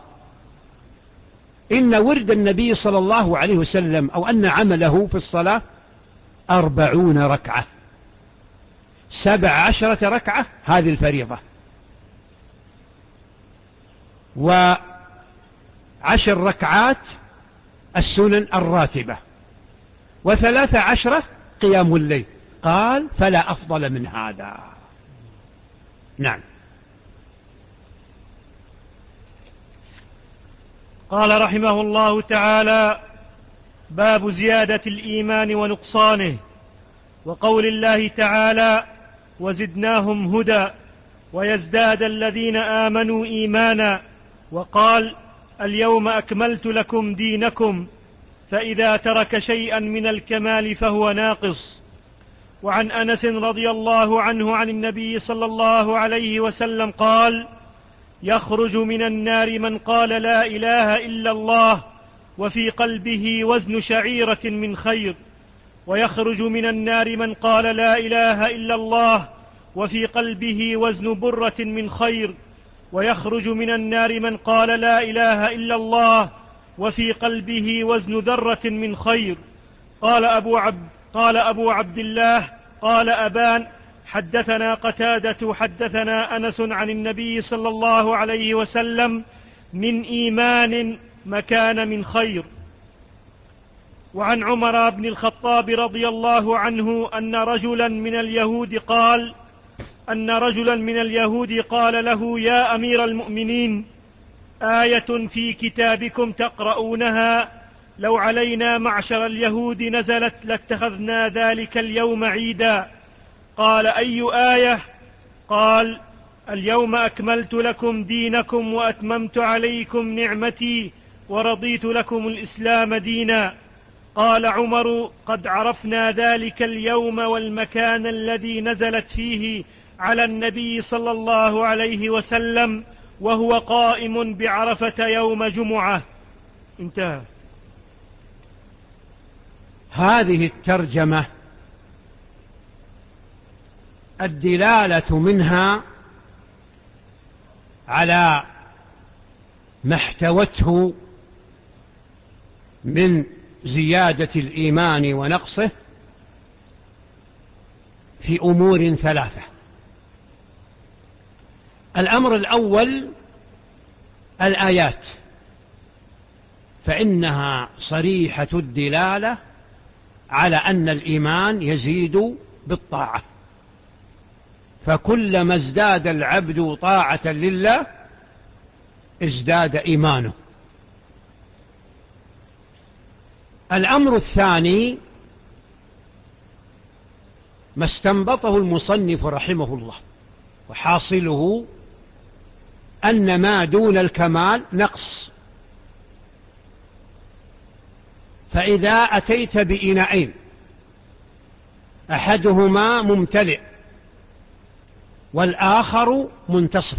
إن ورد النبي صلى الله عليه وسلم أو أن عمله في الصلاة أربعون ركعة، سبع عشرة ركعة هذه الفريضة، وعشر ركعات السنن الراتبة، وثلاث عشرة قيام الليل. قال فلا أفضل من هذا. نعم. قال رحمه الله تعالى: باب زيادة الإيمان ونقصانه، وقول الله تعالى: وزدناهم هدى، ويزداد الذين آمنوا إيمانا، وقال: اليوم أكملت لكم دينكم، فإذا ترك شيئا من الكمال فهو ناقص. وعن أنس رضي الله عنه عن النبي صلى الله عليه وسلم قال: يخرج من النار من قال لا إله إلا الله وفي قلبه وزن شعيرة من خير، ويخرج من النار من قال لا إله إلا الله وفي قلبه وزن برة من خير، ويخرج من النار من قال لا إله إلا الله وفي قلبه وزن ذرة من خير. قال أبو عبد, قال أبو عبد الله قال أبان: حدثنا قتادة حدثنا أنس عن النبي صلى الله عليه وسلم: من إيمان مكان من خير. وعن عمر بن الخطاب رضي الله عنه أن رجلا من اليهود قال أن رجلا من اليهود قال له: يا أمير المؤمنين، آية في كتابكم تقرؤونها لو علينا معشر اليهود نزلت لاتخذنا ذلك اليوم عيدا. قال: أي آية؟ قال: اليوم أكملت لكم دينكم وأتممت عليكم نعمتي ورضيت لكم الإسلام دينا. قال عمر: قد عرفنا ذلك اليوم والمكان الذي نزلت فيه على النبي صلى الله عليه وسلم وهو قائم بعرفة يوم جمعة. انتهى. هذه الترجمة الدلالة منها على ما احتوته من زيادة الإيمان ونقصه في أمور ثلاثة. الأمر الأول الآيات، فإنها صريحة الدلالة على أن الإيمان يزيد بالطاعة، فكلما ازداد العبد طاعة لله ازداد إيمانه. الأمر الثاني ما استنبطه المصنف رحمه الله، وحاصله أن ما دون الكمال نقص. فإذا أتيت بإناءين أحدهما ممتلئ والآخر منتصف.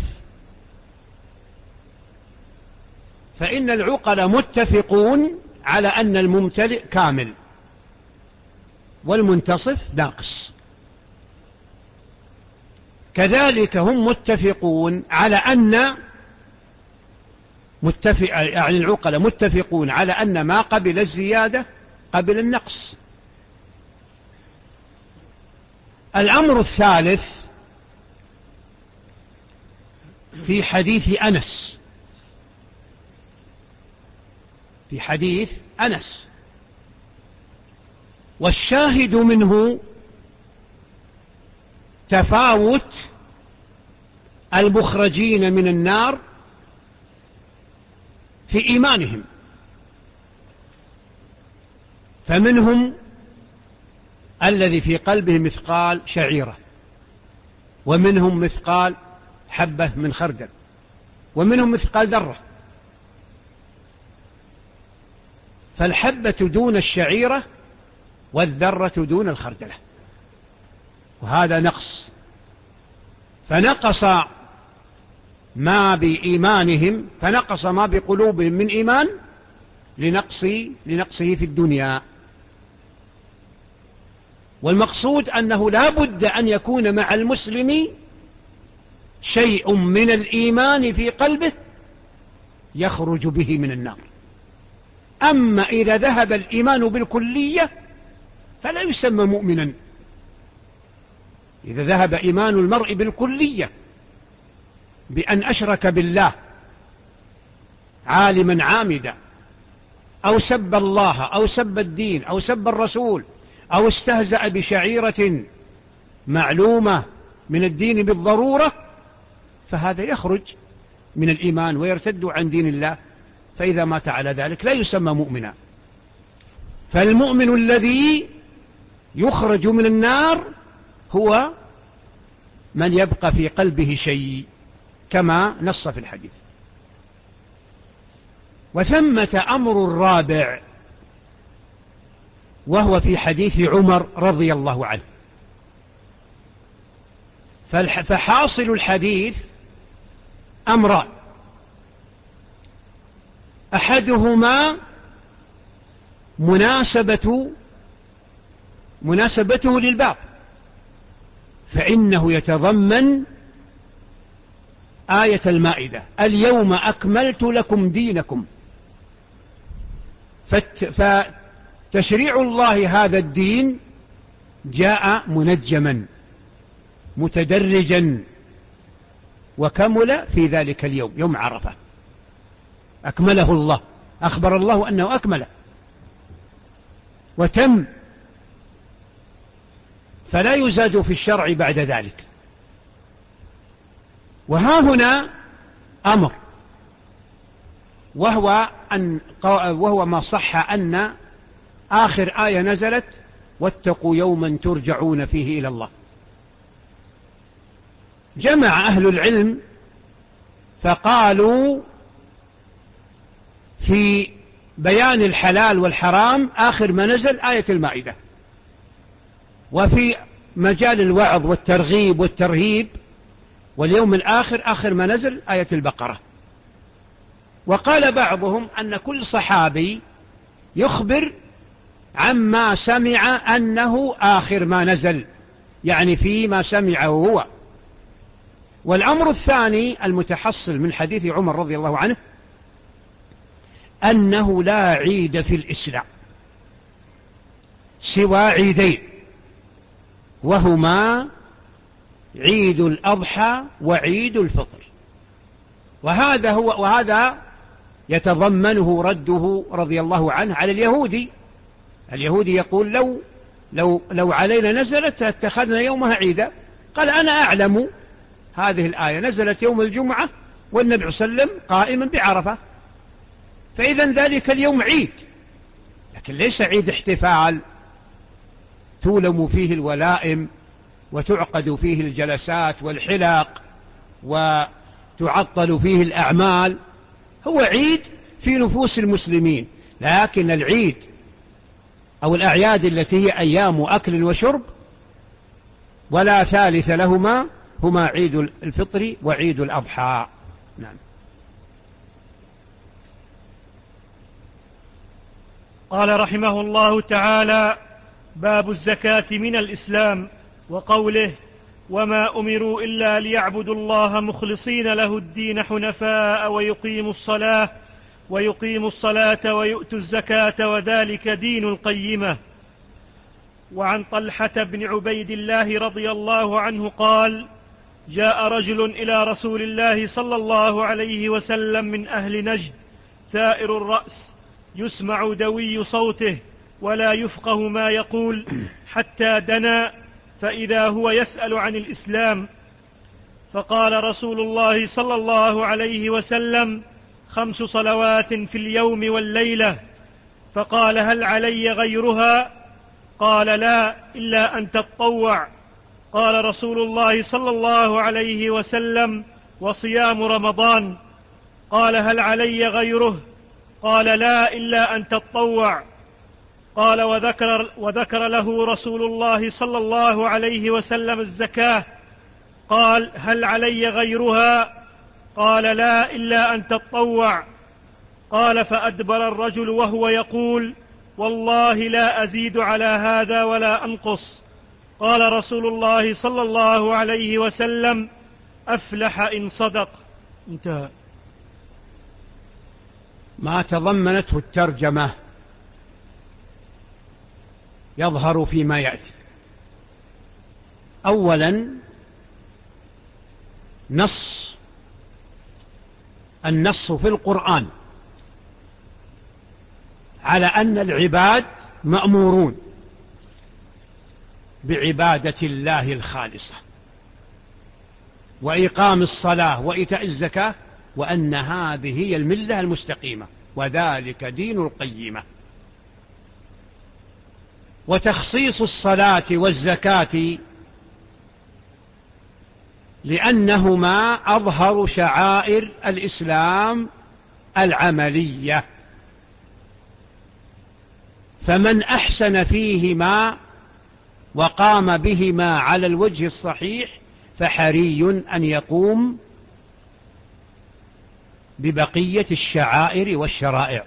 فإن العقل متفقون على أن الممتلئ كامل والمنتصف ناقص. كذلك هم متفقون على أن متفق يعني العقل متفقون على أن ما قبل الزيادة قبل النقص. الأمر الثالث في حديث أنس في حديث أنس والشاهد منه تفاوت المخرجين من النار في إيمانهم، فمنهم الذي في قلبه مثقال شعيرة، ومنهم مثقال حبة من خردل، ومنهم مثقال ذرة. فالحبة دون الشعيرة والذرة دون الخردلة، وهذا نقص. فنقص ما بإيمانهم فنقص ما بقلوبهم من إيمان لنقص لنقصه في الدنيا. والمقصود أنه لا بد أن يكون مع المسلم شيء من الإيمان في قلبه يخرج به من النار. أما إذا ذهب الإيمان بالكلية فلا يسمى مؤمنا. إذا ذهب إيمان المرء بالكلية بأن أشرك بالله عالما عامدا، أو سب الله أو سب الدين أو سب الرسول، أو استهزأ بشعيرة معلومة من الدين بالضرورة، فهذا يخرج من الإيمان ويرتد عن دين الله. فإذا مات على ذلك لا يسمى مؤمنا. فالمؤمن الذي يخرج من النار هو من يبقى في قلبه شيء كما نص في الحديث. وثمة أمر الرابع وهو في حديث عمر رضي الله عنه. فحاصل الحديث أمران: أحدهما مناسبة مناسبته للباب، فإنه يتضمن آية المائدة: اليوم أكملت لكم دينكم. فتشريع الله هذا الدين جاء منجما متدرجا، وكمل في ذلك اليوم، يوم عرفة أكمله الله، أخبر الله أنه أكمله وتم، فلا يزاد في الشرع بعد ذلك. وها هنا أمر، وهو, أن وهو ما صح أن آخر آية نزلت: واتقوا يوما ترجعون فيه إلى الله. جمع أهل العلم فقالوا في بيان الحلال والحرام آخر ما نزل آية المائدة، وفي مجال الوعظ والترغيب والترهيب واليوم الآخر آخر ما نزل آية البقرة. وقال بعضهم أن كل صحابي يخبر عما سمع أنه آخر ما نزل، يعني فيما سمعه هو. والأمر الثاني المتحصل من حديث عمر رضي الله عنه أنه لا عيد في الإسلام سوى عيدين، وهما عيد الأضحى وعيد الفطر. وهذا هو وهذا يتضمنه رده رضي الله عنه على اليهودي. اليهودي يقول: لو لو لو علينا نزلت اتخذنا يومها عيدا. قال: أنا أعلم هذه الآية نزلت يوم الجمعة والنبي صلى الله عليه وسلم قائما بعرفة، فإذا ذلك اليوم عيد، لكن ليس عيد احتفال تولم فيه الولائم وتعقد فيه الجلسات والحلاق وتعطل فيه الأعمال. هو عيد في نفوس المسلمين، لكن العيد أو الأعياد التي هي أيام أكل وشرب ولا ثالث لهما هما عيد الفطر وعيد الأضحى. نعم. قال رحمه الله تعالى: باب الزكاة من الإسلام، وقوله: وما أمروا إلا ليعبدوا الله مخلصين له الدين حنفاء ويقيموا الصلاة ويقيموا الصلاة ويؤتوا الزكاة وذلك دين القيمة. وعن طلحة بن عبيد الله رضي الله عنه قال: جاء رجل إلى رسول الله صلى الله عليه وسلم من أهل نجد ثائر الرأس يسمع دوي صوته ولا يفقه ما يقول، حتى دنا فإذا هو يسأل عن الإسلام، فقال رسول الله صلى الله عليه وسلم: خمس صلوات في اليوم والليلة. فقال: هل علي غيرها؟ قال: لا، إلا أن تتطوع. قال رسول الله صلى الله عليه وسلم: وصيام رمضان. قال: هل علي غيره؟ قال: لا، إلا أن تتطوع. قال: وذكر, وذكر له رسول الله صلى الله عليه وسلم الزكاة. قال: هل علي غيرها؟ قال: لا، إلا أن تتطوع. قال: فأدبر الرجل وهو يقول: والله لا أزيد على هذا ولا أنقص. قال رسول الله صلى الله عليه وسلم: أفلح إن صدق. انتهى. ما تضمنته الترجمة يظهر فيما يأتي. أولا، نص النص في القرآن على أن العباد مأمورون بعبادة الله الخالصة وإقام الصلاة وإيتاء الزكاة، وأن هذه هي الملة المستقيمة وذلك دين القيمة. وتخصيص الصلاة والزكاة لأنهما أظهر شعائر الإسلام العملية، فمن أحسن فيهما وقام بهما على الوجه الصحيح فحري أن يقوم ببقية الشعائر والشرائع.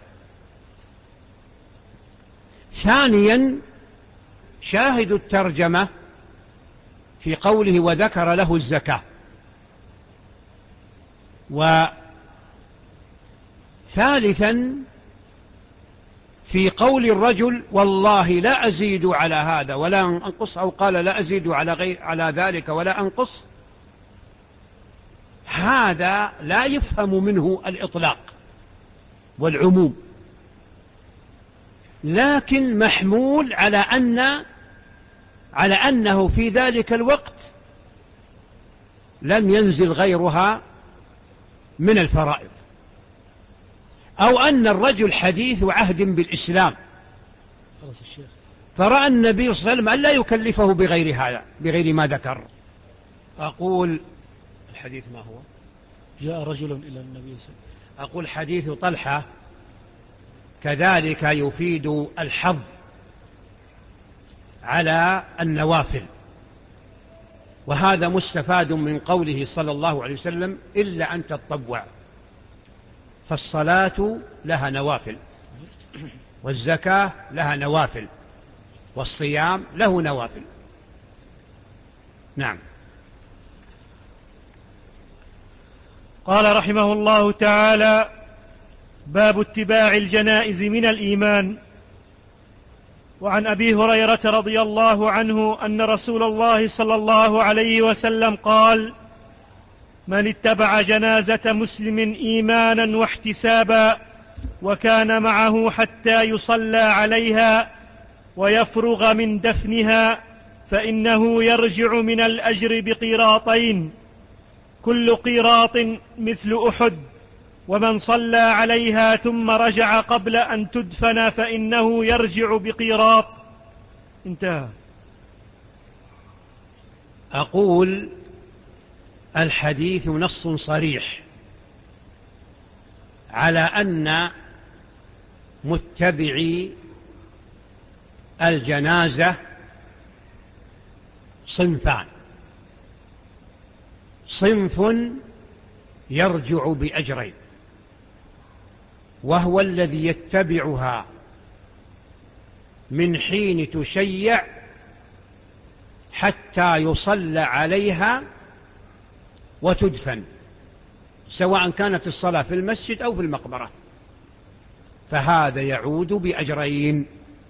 ثانيا، شاهد الترجمة في قوله: وذكر له الزكاة. وثالثا، في قول الرجل: والله لا أزيد على هذا ولا أنقص، أو قال: لا أزيد على, غير على ذلك ولا أنقص، هذا لا يفهم منه الإطلاق والعموم، لكن محمول على أن على أنه في ذلك الوقت لم ينزل غيرها من الفرائض، أو أن الرجل حديث عهد بالإسلام فرأى النبي صلى الله عليه وسلم أن لا يكلفه بغير هذا بغير ما ذكر. أقول الحديث ما هو؟ جاء رجل إلى النبي صلى الله عليه وسلم. أقول حديث طلحة كذلك يفيد الحظ على النوافل، وهذا مستفاد من قوله صلى الله عليه وسلم: إلا أن تتطوع. فالصلاة لها نوافل، والزكاة لها نوافل، والصيام له نوافل. نعم. قال رحمه الله تعالى: باب اتباع الجنائز من الإيمان. وعن أبي هريرة رضي الله عنه أن رسول الله صلى الله عليه وسلم قال: من اتبع جنازة مسلم إيمانا واحتسابا وكان معه حتى يصلى عليها ويفرغ من دفنها فإنه يرجع من الأجر بقيراطين، كل قيراط مثل أحد، ومن صلى عليها ثم رجع قبل أن تدفن فإنه يرجع بقيراط. انتهى. أقول الحديث نص صريح على أن متبعي الجنازة صنفان: صنف يرجع بأجرين، وهو الذي يتبعها من حين تشيع حتى يصلى عليها وتدفن، سواء كانت الصلاة في المسجد أو في المقبرة، فهذا يعود بأجرين.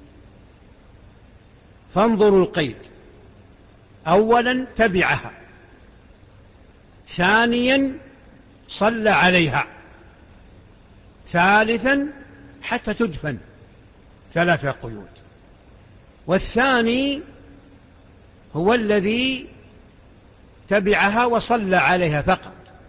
فانظروا القيد: أولا تبعها، ثانيا صلى عليها، ثالثا حتى تدفن، ثلاثة قيود. والثاني هو الذي تبعها وصلى عليها فقط،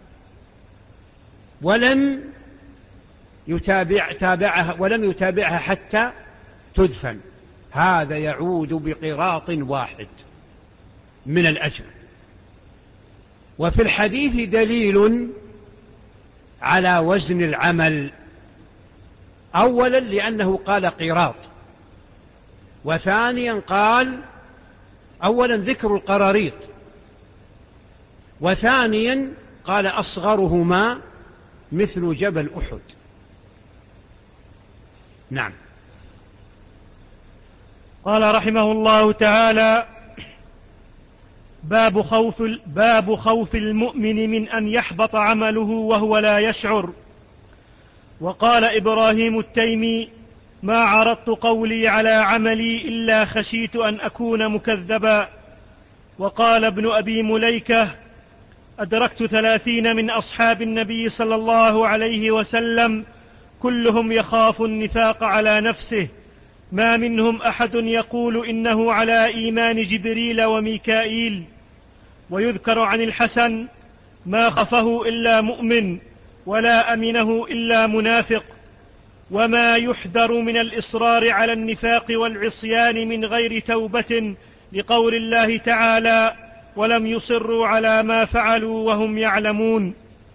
ولم يتابع تابعها ولم يتابعها حتى تدفن، هذا يعود بقراط واحد من الأجر. وفي الحديث دليل على وزن العمل، أولا لأنه قال قراط، وثانيا قال أولا ذكر القراريط، وثانيا قال أصغرهما مثل جبل أحد. نعم. قال رحمه الله تعالى: باب خوف, باب خوف المؤمن من أن يحبط عمله وهو لا يشعر. وقال إبراهيم التيمي: ما عرضت قولي على عملي إلا خشيت أن أكون مكذبا. وقال ابن أبي مليكة: أدركت ثلاثين من أصحاب النبي صلى الله عليه وسلم كلهم يخاف النفاق على نفسه، ما منهم أحد يقول إنه على إيمان جبريل وميكائيل. ويذكر عن الحسن: ما خفه إلا مؤمن ولا أمنه إلا منافق. وما يحذر من الإصرار على النفاق والعصيان من غير توبة، لقول الله تعالى: ولم يصروا على ما فعلوا وهم يعلمون.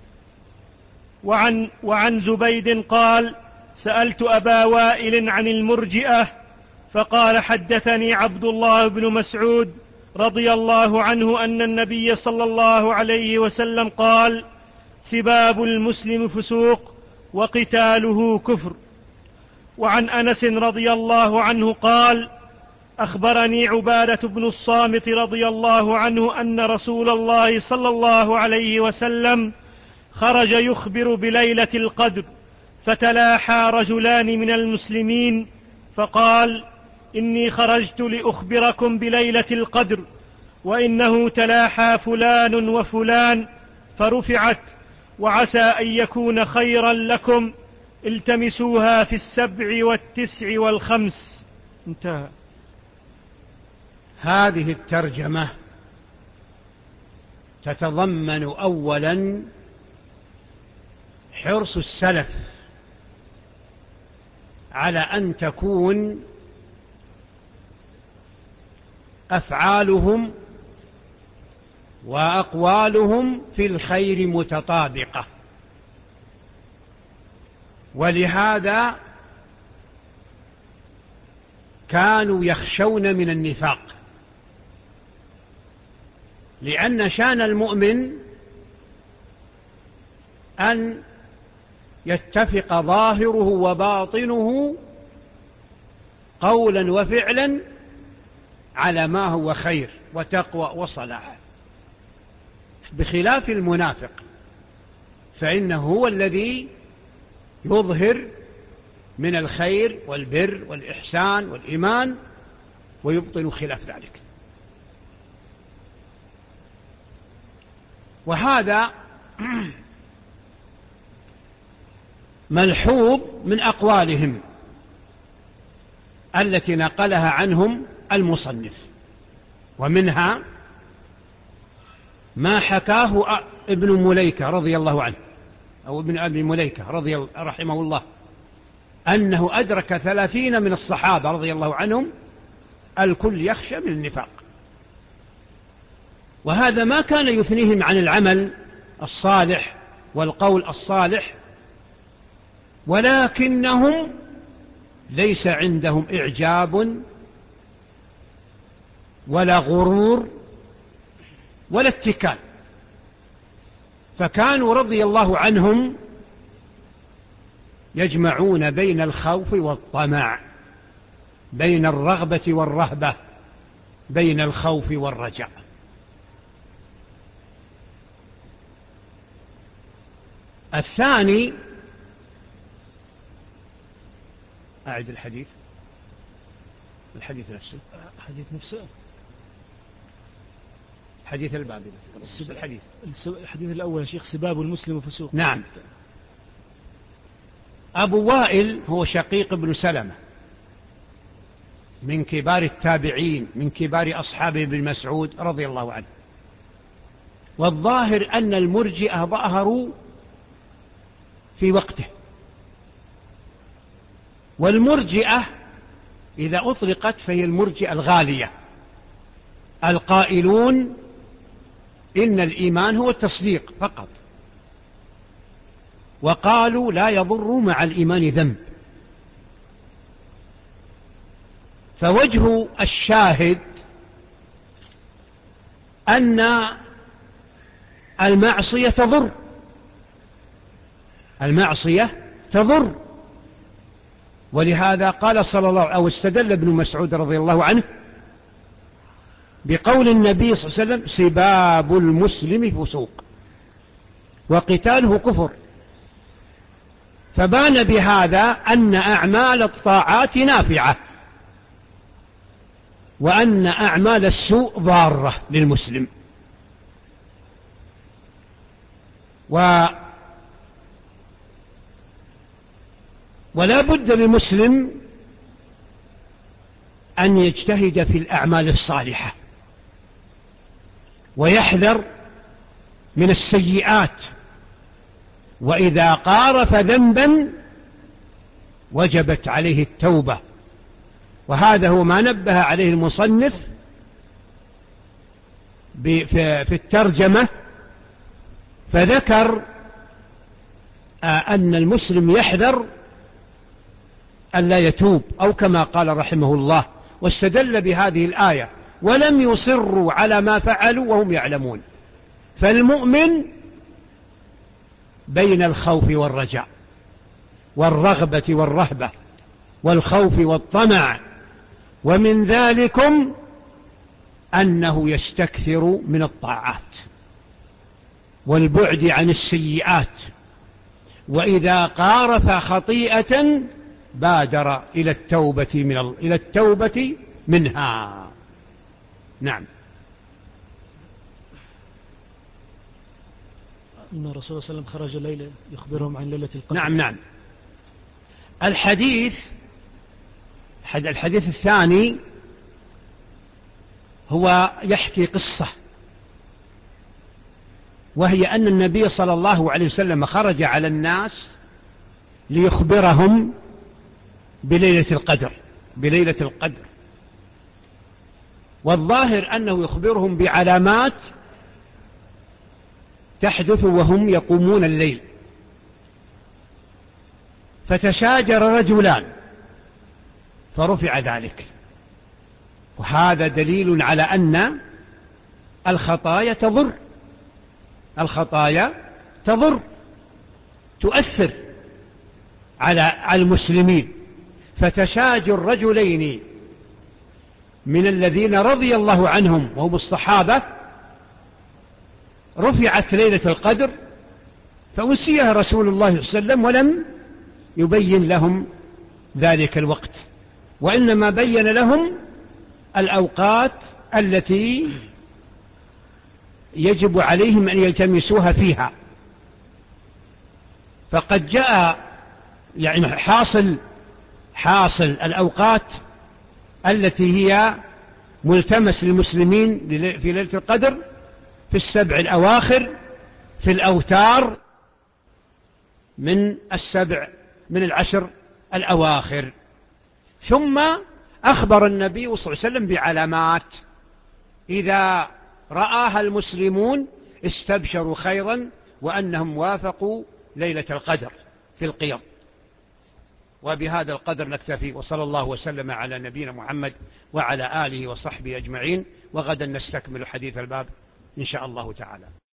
وعن, وعن زبيد قال: سألت أبا وائل عن المرجئة فقال: حدثني عبد الله بن مسعود رضي الله عنه أن النبي صلى الله عليه وسلم قال: سباب المسلم فسوق وقتاله كفر. وعن أنس رضي الله عنه قال: أخبرني عبادة بن الصامت رضي الله عنه أن رسول الله صلى الله عليه وسلم خرج يخبر بليلة القدر، فتلاحى رجلان من المسلمين فقال: إني خرجت لأخبركم بليلة القدر، وإنه تلاحى فلان وفلان، فرفعت: وعسى أن يكون خيرا لكم، التمسوها في السبع والتسع والخمس. انتهى. هذه الترجمة تتضمن أولا حرص السلف على أن تكون أفعالهم وأقوالهم في الخير متطابقة، ولهذا كانوا يخشون من النفاق، لأن شان المؤمن أن يتفق ظاهره وباطنه قولا وفعلا على ما هو خير وتقوى وصلاح، بخلاف المنافق فإنه هو الذي يظهر من الخير والبر والإحسان والإيمان ويبطن خلاف ذلك. وهذا ملحوظ من أقوالهم التي نقلها عنهم المصنف، ومنها ما حكاه ابن مليكة رضي الله عنه، أو ابن أبي مليكة رضي رحمه الله، أنه أدرك ثلاثين من الصحابة رضي الله عنهم الكل يخشى من النفاق. وهذا ما كان يثنيهم عن العمل الصالح والقول الصالح، ولكنهم ليس عندهم إعجاب ولا غرور ولا اتكال، فكانوا رضي الله عنهم يجمعون بين الخوف والطمع، بين الرغبة والرهبة، بين الخوف والرجاء. الثاني، أعد الحديث الحديث نفسه حديث نفسه حديث الباب الحديث الحديث الأول شيخ سباب المسلم فسوق. نعم. أبو وائل هو شقيق بن سلمة من كبار التابعين، من كبار أصحاب ابن مسعود رضي الله عنه. والظاهر أن المرجئة ظهروا في وقته، والمرجئة إذا أطلقت فهي المرجئة الغالية، القائلون إن الإيمان هو التصديق فقط، وقالوا لا يضر مع الإيمان ذنب. فوجه الشاهد أن المعصية تضر، المعصية تضر. ولهذا قال صلى الله عليه وسلم، أو استدل ابن مسعود رضي الله عنه بقول النبي صلى الله عليه وسلم: سباب المسلم فسوق وقتاله كفر. فبان بهذا أن أعمال الطاعات نافعة، وأن أعمال السوء ضارة للمسلم. و ولا بد للمسلم أن يجتهد في الأعمال الصالحة، ويحذر من السيئات، وإذا قارف ذنبا وجبت عليه التوبة. وهذا هو ما نبه عليه المصنف في الترجمة، فذكر أن المسلم يحذر أن لا يتوب، أو كما قال رحمه الله، واستدل بهذه الآية: ولم يصروا على ما فعلوا وهم يعلمون. فالمؤمن بين الخوف والرجاء، والرغبة والرهبة، والخوف والطمع. ومن ذلكم أنه يستكثر من الطاعات والبعد عن السيئات، وإذا قارف خطيئة بادر إلى التوبة من ال... إلى التوبة منها. نعم. إن الرسول صلى الله عليه وسلم خرج الليلة يخبرهم عن ليلة القدر. نعم نعم. الحديث الحديث الثاني هو يحكي قصة، وهي أن النبي صلى الله عليه وسلم خرج على الناس ليخبرهم بليلة القدر بليلة القدر والظاهر أنه يخبرهم بعلامات تحدث وهم يقومون الليل. فتشاجر رجلان فرفع ذلك، وهذا دليل على أن الخطايا تضر الخطايا تضر تؤثر على المسلمين. فتشاجر رجلين من الذين رضي الله عنهم وهم الصحابة، رفعت ليلة القدر فأنسيها رسول الله صلى الله عليه وسلم ولم يبين لهم ذلك الوقت، وإنما بين لهم الأوقات التي يجب عليهم أن يلتمسوها فيها. فقد جاء يعني حاصل حاصل الأوقات التي هي ملتمس للمسلمين في ليلة القدر في السبع الأواخر، في الأوتار من السبع من العشر الأواخر. ثم أخبر النبي صلى الله عليه وسلم بعلامات إذا رآها المسلمون استبشروا خيرا، وأنهم وافقوا ليلة القدر في القيام. وبهذا القدر نكتفي، وصلى الله وسلم على نبينا محمد وعلى آله وصحبه أجمعين. وغدا نستكمل حديث الباب إن شاء الله تعالى.